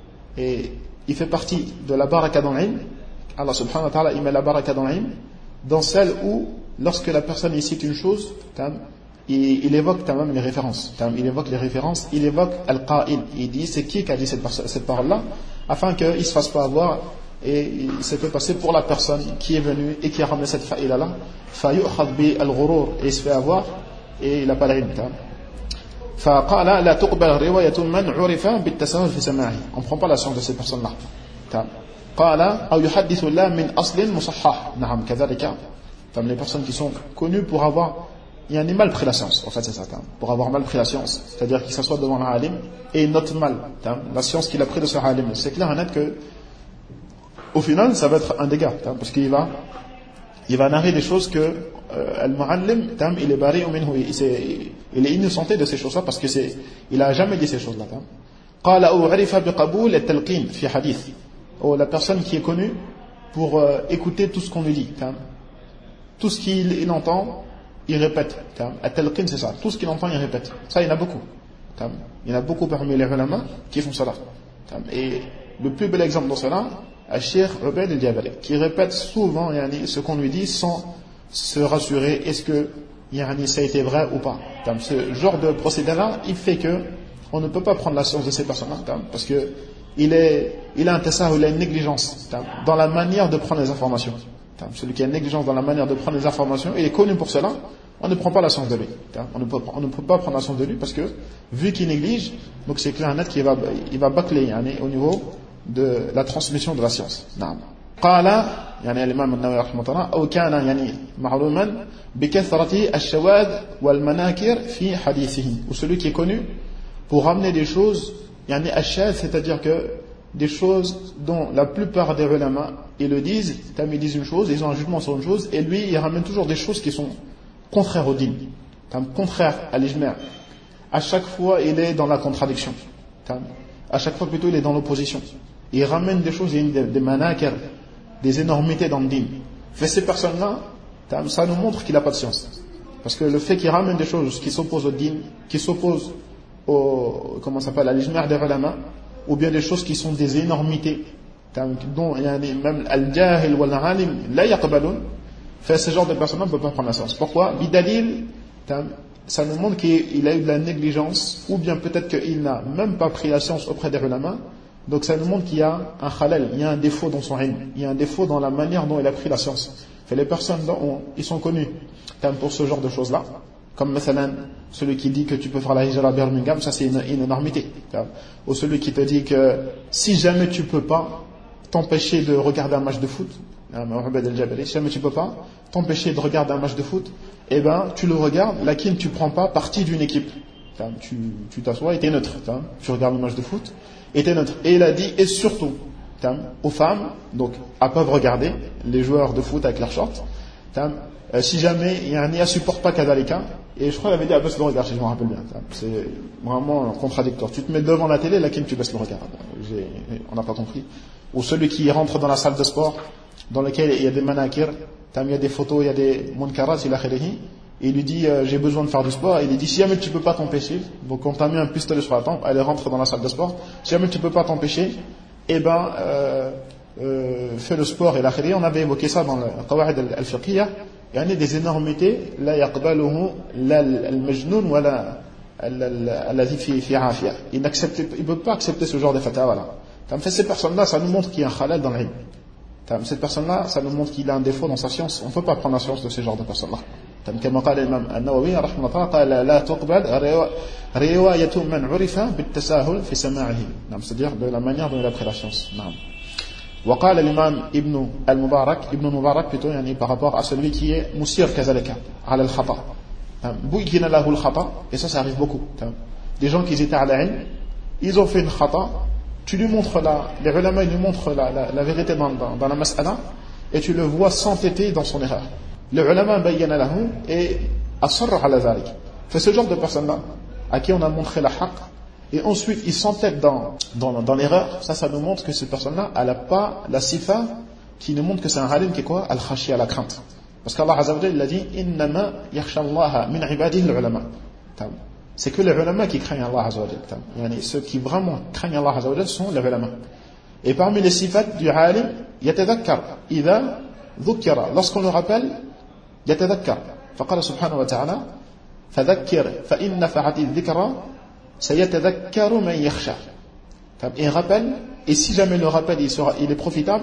Et il fait partie de la baraka dans l'ilm. Allah subhanahu wa ta'ala il met la baraka dans l'ilm dans celle où lorsque la personne il cite une chose il évoque même les références. Il évoque les références, il évoque al-qa'il, il dit c'est qui a dit cette parole-là afin qu'il ne se fasse pas avoir. Et il s'est fait passer pour la personne qui est venue et qui a ramené cette faïda-là. فَيُؤْخَذْ بِالْغُرُورِ et il se fait avoir et il n'a pas l'ilm. فَقَالَ لَا تُقْبَلْ رِوَيَةٌ مَنْ عُرِفَ بِالتَّسَاهُلِ فِي سَمَاعِهِ. On ne prend pas la science de ces personnes-là. قَالَ أَوْ يُحَدِّثُ اللَّهِ مِنْ أَصْلٍ مُصَحَّحٍ. نعم كذلك. Les personnes qui sont connues pour avoir mal pris la science, en fait c'est ça, pour avoir mal pris la science, c'est-à-dire qu'il s'assoit devant un alim et il note mal la science qu'il a pris de ce alim. C'est clair et net que au final, ça va être un dégât, parce qu'il va narrer des choses que al-muallim, il est bari ou minhu, il est innocenté de ces choses-là parce que il a jamais dit ces choses-là. قال أو عرف بقبول التلقين في حديث. La personne qui est connue pour écouter tout ce qu'on lui dit, tout ce qu'il entend, il répète. At-talqin, c'est ça, tout ce qu'il entend, il répète. Ça, il y en a beaucoup. Il y en a beaucoup parmi les ulama qui font cela. Et le plus bel exemple dans cela, Cheikh Ubayd al-Jabali, qui répète souvent ce qu'on lui dit sans se rassurer est-ce que ça a été vrai ou pas. Ce genre de procédé-là, il fait que on ne peut pas prendre la science de ces personnes-là, parce que il a un tessah, il a une négligence dans la manière de prendre les informations. Celui qui a une négligence dans la manière de prendre les informations, il est connu pour cela, on ne prend pas la science de lui. On ne peut pas prendre la science de lui parce que, vu qu'il néglige, donc c'est clair et net qu'il va bâcler au niveau de la transmission de la science. قال الإمام النووي رحمه الله أو كان معلوما بكثرة الشواذ والمناكر في حديثه. Ou celui qui est connu pour ramener des choses الشاذ, c'est-à-dire que des choses dont la plupart des ulama ils le disent, ils disent une chose, ils ont un jugement sur une chose, et lui il ramène toujours des choses qui sont contraires au din, contraires à l'ijma'. À chaque fois il est dans la contradiction. À chaque fois plutôt il est dans l'opposition. Il ramène des choses, des manakir, des énormités dans le din. Fait ces personnes-là, ça nous montre qu'il n'a pas de science. Parce que le fait qu'il ramène des choses qui s'opposent au din, qui s'opposent à l'ijma' des ulama, ou bien des choses qui sont des énormités, dont même al-jahil wal alim la yaqbalun, fait ce genre de personnes-là ne peut pas prendre la science. Pourquoi? Bidalil, ça nous montre qu'il a eu de la négligence, ou bien peut-être qu'il n'a même pas pris la science auprès des ulama. Donc ça nous montre qu'il y a un khalal, il y a un défaut dans son ilm, il y a un défaut dans la manière dont il a pris la science. Fait les personnes ils sont connus pour ce genre de choses-là, comme mathalan, celui qui dit que tu peux faire la hijra à Birmingham, ça c'est une énormité. Ou celui qui te dit que si jamais tu peux pas t'empêcher de regarder un match de foot, si jamais tu peux pas t'empêcher de regarder un match de foot, eh ben tu le regardes, laquelle tu prends pas partie d'une équipe. Tu t'assois et t'es neutre, tu regardes le match de foot et t'es neutre. Et il a dit, et surtout aux femmes, donc elles peuvent regarder les joueurs de foot avec leurs shorts, si jamais il y a un nia supporte pas Kadalika, et je crois qu'il avait dit à baisse le regard, si je me rappelle bien. C'est vraiment contradictoire. Tu te mets devant la télé, laquelle tu baisses le regard. On n'a pas compris. Ou celui qui rentre dans la salle de sport, dans laquelle il y a des manakir, il y a des photos, il y a des munkarat, et il lui dit j'ai besoin de faire du sport, et il lui dit si jamais tu peux pas t'empêcher, donc on t'a mis un pistolet sur la tempe, elle rentre dans la salle de sport, si jamais tu peux pas t'empêcher, eh ben fais le sport et l'akhiri. On avait évoqué ça dans le Qawa'id al-Fiqhiyya. Il y en a des énormités, la yaqbaluhu al-majnoun wa alladhi fi afiya. Il ne peut pas accepter ce genre de fatawa là. Ces personnes-là, ça nous montre qu'il y a un khalal dans l'ilm. Cette personne-là, ça nous montre qu'il a un défaut dans sa science. On ne peut pas prendre la science de ce genre de personnes-là. كما قال الإمام النووي رحمه الله قال لا تقبل رواية من عرف بالتساهل في سماعه. C'est-à-dire de la manière dont il a pris la science. وقال الإمام ابن المبارك plutôt par rapport à celui qui est مسير كذلك على الخطأ. بين له الخطأ, et ça arrive beaucoup. Des gens qui étaient à la ilm, ils ont fait une khata, tu lui montres les ulama, ils lui montrent la vérité dans la mas'ala, et tu le vois s'entêter dans son erreur. Le ulama bayyana lahu et asarra ala dhalik. Fait ce genre de personne-là, à qui on a montré la haqq, et ensuite il s'entête dans l'erreur, ça nous montre que cette personne-là, elle n'a pas la sifa qui nous montre que c'est un alim qui est quoi? Al-khashya, la crainte. Parce qu'Allah Azza wa Jalla, il a dit innama yakhsha Allah min ibadihi al-ulama. C'est que les ulama qui craignent Allah Azza wa Jalla. Ceux qui vraiment craignent Allah Azza wa Jalla sont les ulama. Et parmi les sifats du alim, yatadhakkar idha dhukira, lorsqu'on le rappelle, يتذكر. فقال سبحانه وتعالى فذكر فإن نفعت الذكرى سيتذكر من يخشى. Il rappelle, et si jamais le rappel il est profitable,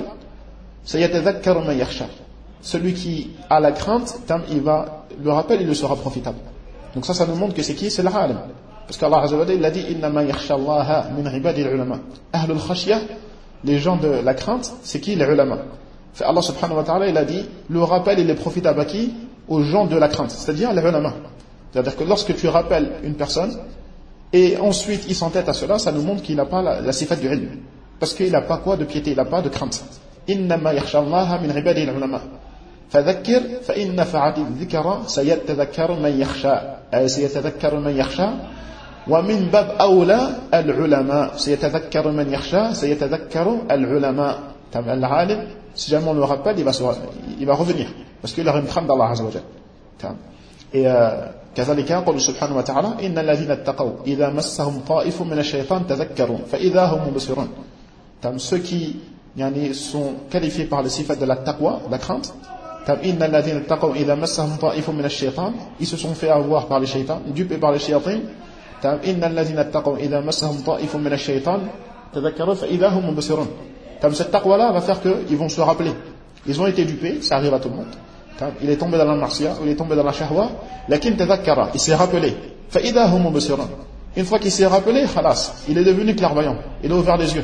سيتذكر من يخشى. Celui qui a la crainte, le rappel il sera profitable. Donc ça nous montre que c'est qui? C'est l'alim. Parce qu'Allah Azza wa Jalla il a dit إنما يخشى الله من عباد العلماء. أهل الخشية, les gens de la crainte, c'est qui? Les ulama. Allah subhanahu wa ta'ala, il a dit, le rappel, il est profitable à qui? Aux gens de la crainte, c'est-à-dire les ulama. C'est-à-dire que lorsque tu rappelles une personne, et ensuite il s'entête à cela, ça nous montre qu'il n'a pas la sifat du ilm. Parce qu'il n'a pas quoi de piété, il n'a pas de crainte. Innama yakhsha Allah min ibadihi al-ulama. Fadhakkir fa inna fa'ati dhikra sayatadhakkaru man yakhsha. Sayatadhakkaru man yakhsha. Wa min bab awla al-ulama. Sayatadhakkaru man yakhsha, sayatadhakkaru al-ulama. Al-alim, si jamais on le rappelle, il va revenir. Parce qu'il a une crainte d'Allah Azza wa Jalla. Et كذلك قول سبحانه وتعالى إن الذين اتقوا إذا مسهم طائف من الشيطان تذكروا فإذا هم مبصرون. Ceux qui sont qualifiés par le sifat de la taqwa, la crainte, إن الذين اتقوا إذا مسهم طائف من الشيطان, ils se sont fait avoir par les shaytans, dupés par les shaytans. إن الذين اتقوا إذا مسهم طائف من الشيطان تذكروا فإذا هم مبصرون. Cette taqwa-là va faire qu'ils vont se rappeler. Ils ont été dupés, ça arrive à tout le monde. Il est tombé dans la marcia, il est tombé dans la shahwa, lakin tadhakkara, il s'est rappelé. Fa'idha hum mubsirun. Une fois qu'il s'est rappelé, khalas, il est devenu clairvoyant. Il a ouvert les yeux.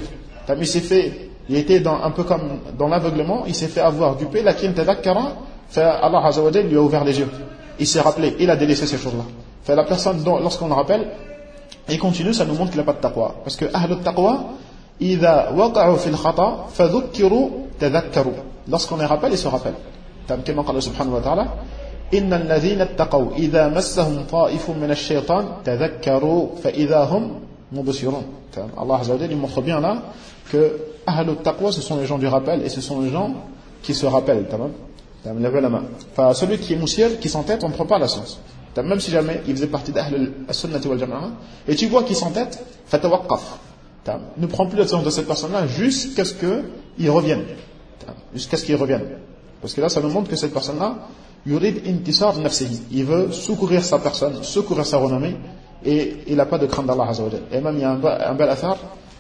Il était un peu comme dans l'aveuglement, il s'est fait avoir dupé, lakin tadhakkara, Allah Azza wa Jalla lui a ouvert les yeux. Il s'est rappelé, il a délaissé ces choses-là. La personne, lorsqu'on le rappelle, il continue, ça nous montre qu'il n'a pas de taqwa. Parce que ahlul taqwa, إذا وقعوا في الخطأ فذكروا تذكروا. Lorsqu'on les rappelle, ils se rappellent. كما قال سبحانه وتعالى إن الذين اتقوا إذا مسهم طائف من الشيطان تذكروا فإذا هم mubsirun. Allah Azza wa Jalla, il montre bien là que Ahlul Taqwa, ce sont les gens du rappel et ce sont les gens qui se rappellent. Levez la main. Enfin, celui qui est moussiel, qui s'entête, on ne prend pas la science. Même si jamais il faisait partie d'Ahl al-Sunnati wal Jama'a, et tu vois qu'il s'entête, fatawaqqaf. Ne prends plus la science de cette personne-là jusqu'à ce qu'il revienne. Jusqu'à ce qu'il revienne. Parce que là, ça nous montre que cette personne-là, yurid intisar nafsihi. Il veut secourir sa personne, secourir sa renommée, et il n'a pas de crainte d'Allah Azza wa Jalla. Et même, il y a un bel athar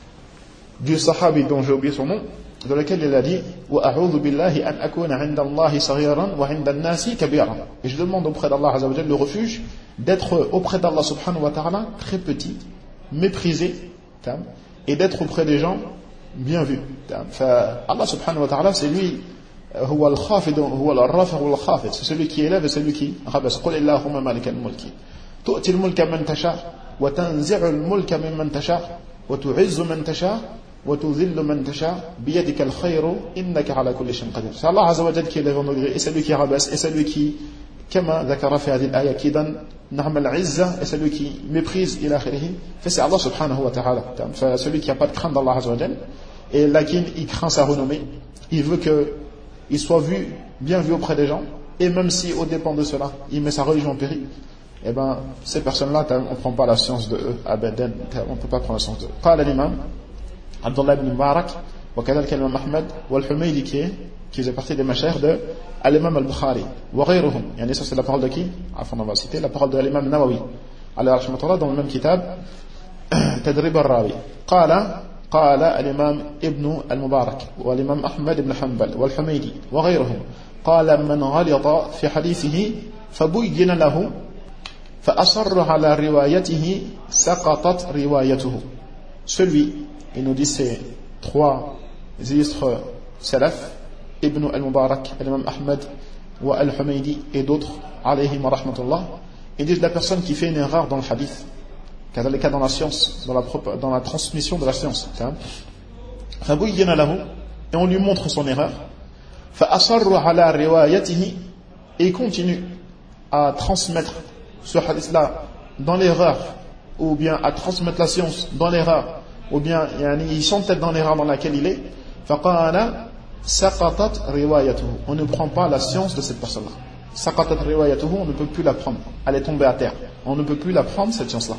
du sahabi dont j'ai oublié son nom, dans lequel il a dit وَأَعُوذُ بِاللَّهِ أَنْ أَكُونَ عِنْدَ اللَّهِ صَغِيرًا وَعِنْدَ النَّاسِ كَبِيرًا. Et je demande auprès d'Allah Azza wa Jalla le refuge d'être auprès d'Allah subhanahu wa ta'ala très petit, méprisé, et d'être auprès des gens bien vu. Allah subhanahu wa ta'ala, c'est lui, هو الخافض هو الرافع والخافض, c'est celui qui élève et celui qui rabaisse. قُلِ اللَّهُمَّ مَالِكَ الْمُلْكِ تُؤْتِي الْمُلْكَ مَنْ تَشَاءُ وَتَنْزِعُ الْمُلْكَ مِمَّنْ تَشَاءُ وَتُعِزُّ مَنْ تَشَاءُ وَتُذِلُّ مَنْ تَشَاءُ بِيَدِكَ الْخَيْرُ إِنَّكَ عَلَى كُلِّ شَيْءٍ قَدِيرٌ. C'est Allah Azza wa Jalla qui élève en degré, et celui qui rabaisse, et celui qui, كما ذكر في هذه الآية, qui donne نعم العزة, et celui qui méprise إلى آخره. C'est Allah subhanahu wa ta'ala. Celui qui n'a pas de crainte d'Allah Azza wa Jalla, et laquelle il craint sa renommée, il veut qu'il soit vu, bien vu auprès des gens, et même si au dépend de cela, il met sa religion en péril, eh ben, ces personnes-là, on ne prend pas la science de eux, abadan, on ne peut pas prendre la science de eux. قال الإمام عبد الله بن مبارك وكذلك الإمام أحمد والحميدي qui faisait partie des mashayikh de l'imam al-Bukhari وغيرهم. يعني ça c'est la parole de qui? Enfin, on va citer la parole de l'imam Nawawi عليه رحمة الله dans le même kitab تدريب الراوي. قال الإمام ابن المبارك والإمام أحمد بن حنبل والحميدي وغيرهم قال من غلط في حديثه فبين له فأصر على روايته سقطت روايته. Celui, il nous dit ces trois illustres salaf, Ibn al-Mubarak, l'imam Ahmed, wa al-Humaydi et d'autres, alayhim wa rahmatullah, ils disent la personne qui fait une erreur dans le hadith, car dans les cas dans la science, dans la transmission de la science, فبين له, et on lui montre son erreur, فأصر على روايته, et il continue à transmettre ce hadith-là dans l'erreur, ou bien à transmettre la science dans l'erreur, ou bien il s'entête dans l'erreur dans laquelle il est, فقال سقطت روايته, on ne prend pas la science de cette personne-là. سقطت روايته, on ne peut plus la prendre, elle est tombée à terre, on ne peut plus la prendre cette science-là.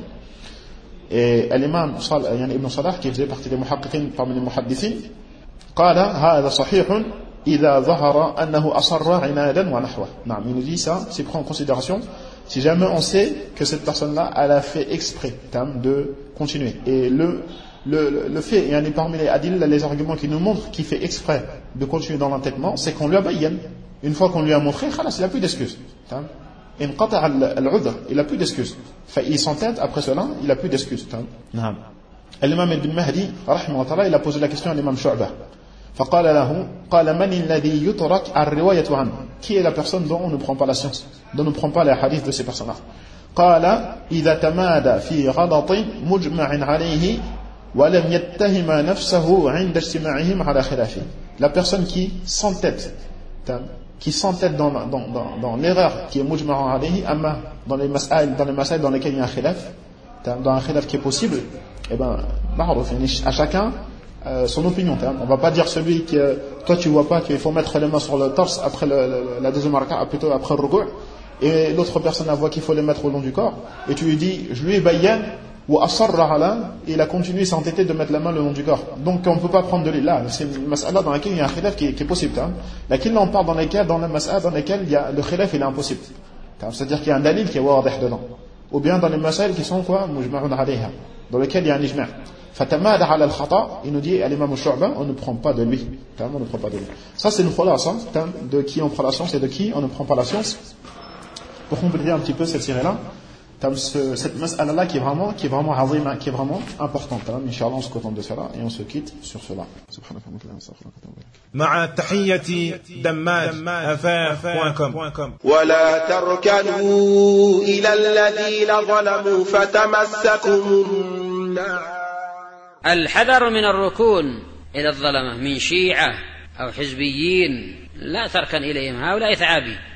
Et l'imam Ibn Salah, qui faisait partie des muhaqqiqin parmi les muhaddithin, قال هذا صحيح إذا ظهر أنه أصر عنادا ونحوه. نعم, il nous dit ça, c'est pris en considération si jamais on sait que cette personne-là, elle a fait exprès de continuer. Et le fait, et parmi les adil, les arguments qui nous montrent qu'il fait exprès de continuer dans l'entêtement, c'est qu'on lui a bayyan. Une fois qu'on lui a montré, il n'a plus d'excuses. Il n'a plus d'excuses. Il s'entête, après cela, il n'a plus d'excuses. L'imam Ibn Mahdi, il a posé la question à l'imam Shu'bah. فقال له قال من الذي يترك الرواية عنه, qui est la personne dont on ne prend pas la science, dont on ne prend pas les hadiths de ces personnes-là. قال إذا تمادى في غلط مجمع عليه ولم يتهم نفسه عند اجتماعهم على خلافه. La personne qui s'entête dans l'erreur qui est mujma'un alayhi, amma dans les masail dans lesquels il y a un khilaf, dans un khilaf qui est possible, eh ben à chacun son opinion. On va pas dire celui qui, toi tu vois pas qu'il faut mettre les mains sur le torse après la deuxième raka'a, plutôt après le ruku', et l'autre personne voit qu'il faut les mettre au long du corps, et tu lui dis je lui ai bayyan ou asarra ala, et il a continué s'entêter de mettre la main le long du corps. Donc on ne peut pas prendre de l'île là. C'est une mas'ala dans laquelle il y a un khilaf qui est possible. Laquelle on parle dans la mas'ala dans lesquelles le khilaf il est impossible. C'est-à-dire qu'il y a un dalil qui est wadih dedans. Ou bien dans les mas'al qui sont quoi mujma'un alayha, dans lesquelles il y a un ijma'. Fatamada ala al-khata, il nous dit à l'imam Shu'bah, on ne prend pas de lui. On ne prend pas de lui. Ça c'est une khulasa de qui on prend la science et de qui on ne prend pas la science. Pour compléter un petit peu cette série-là, cette mas'ala-là qui est vraiment azima, qui est vraiment importante. Inch'Allah, on se contente de cela et on se quitte sur cela.
مع تحية دماج@afaf.com.
ولا تركنوا إلى الذين ظلموا فتمسكم النار.
الحذر من الركون إلى الظلمة من شيعة أو حزبيين، لا تركن إليهم، هؤلاء ثعابين.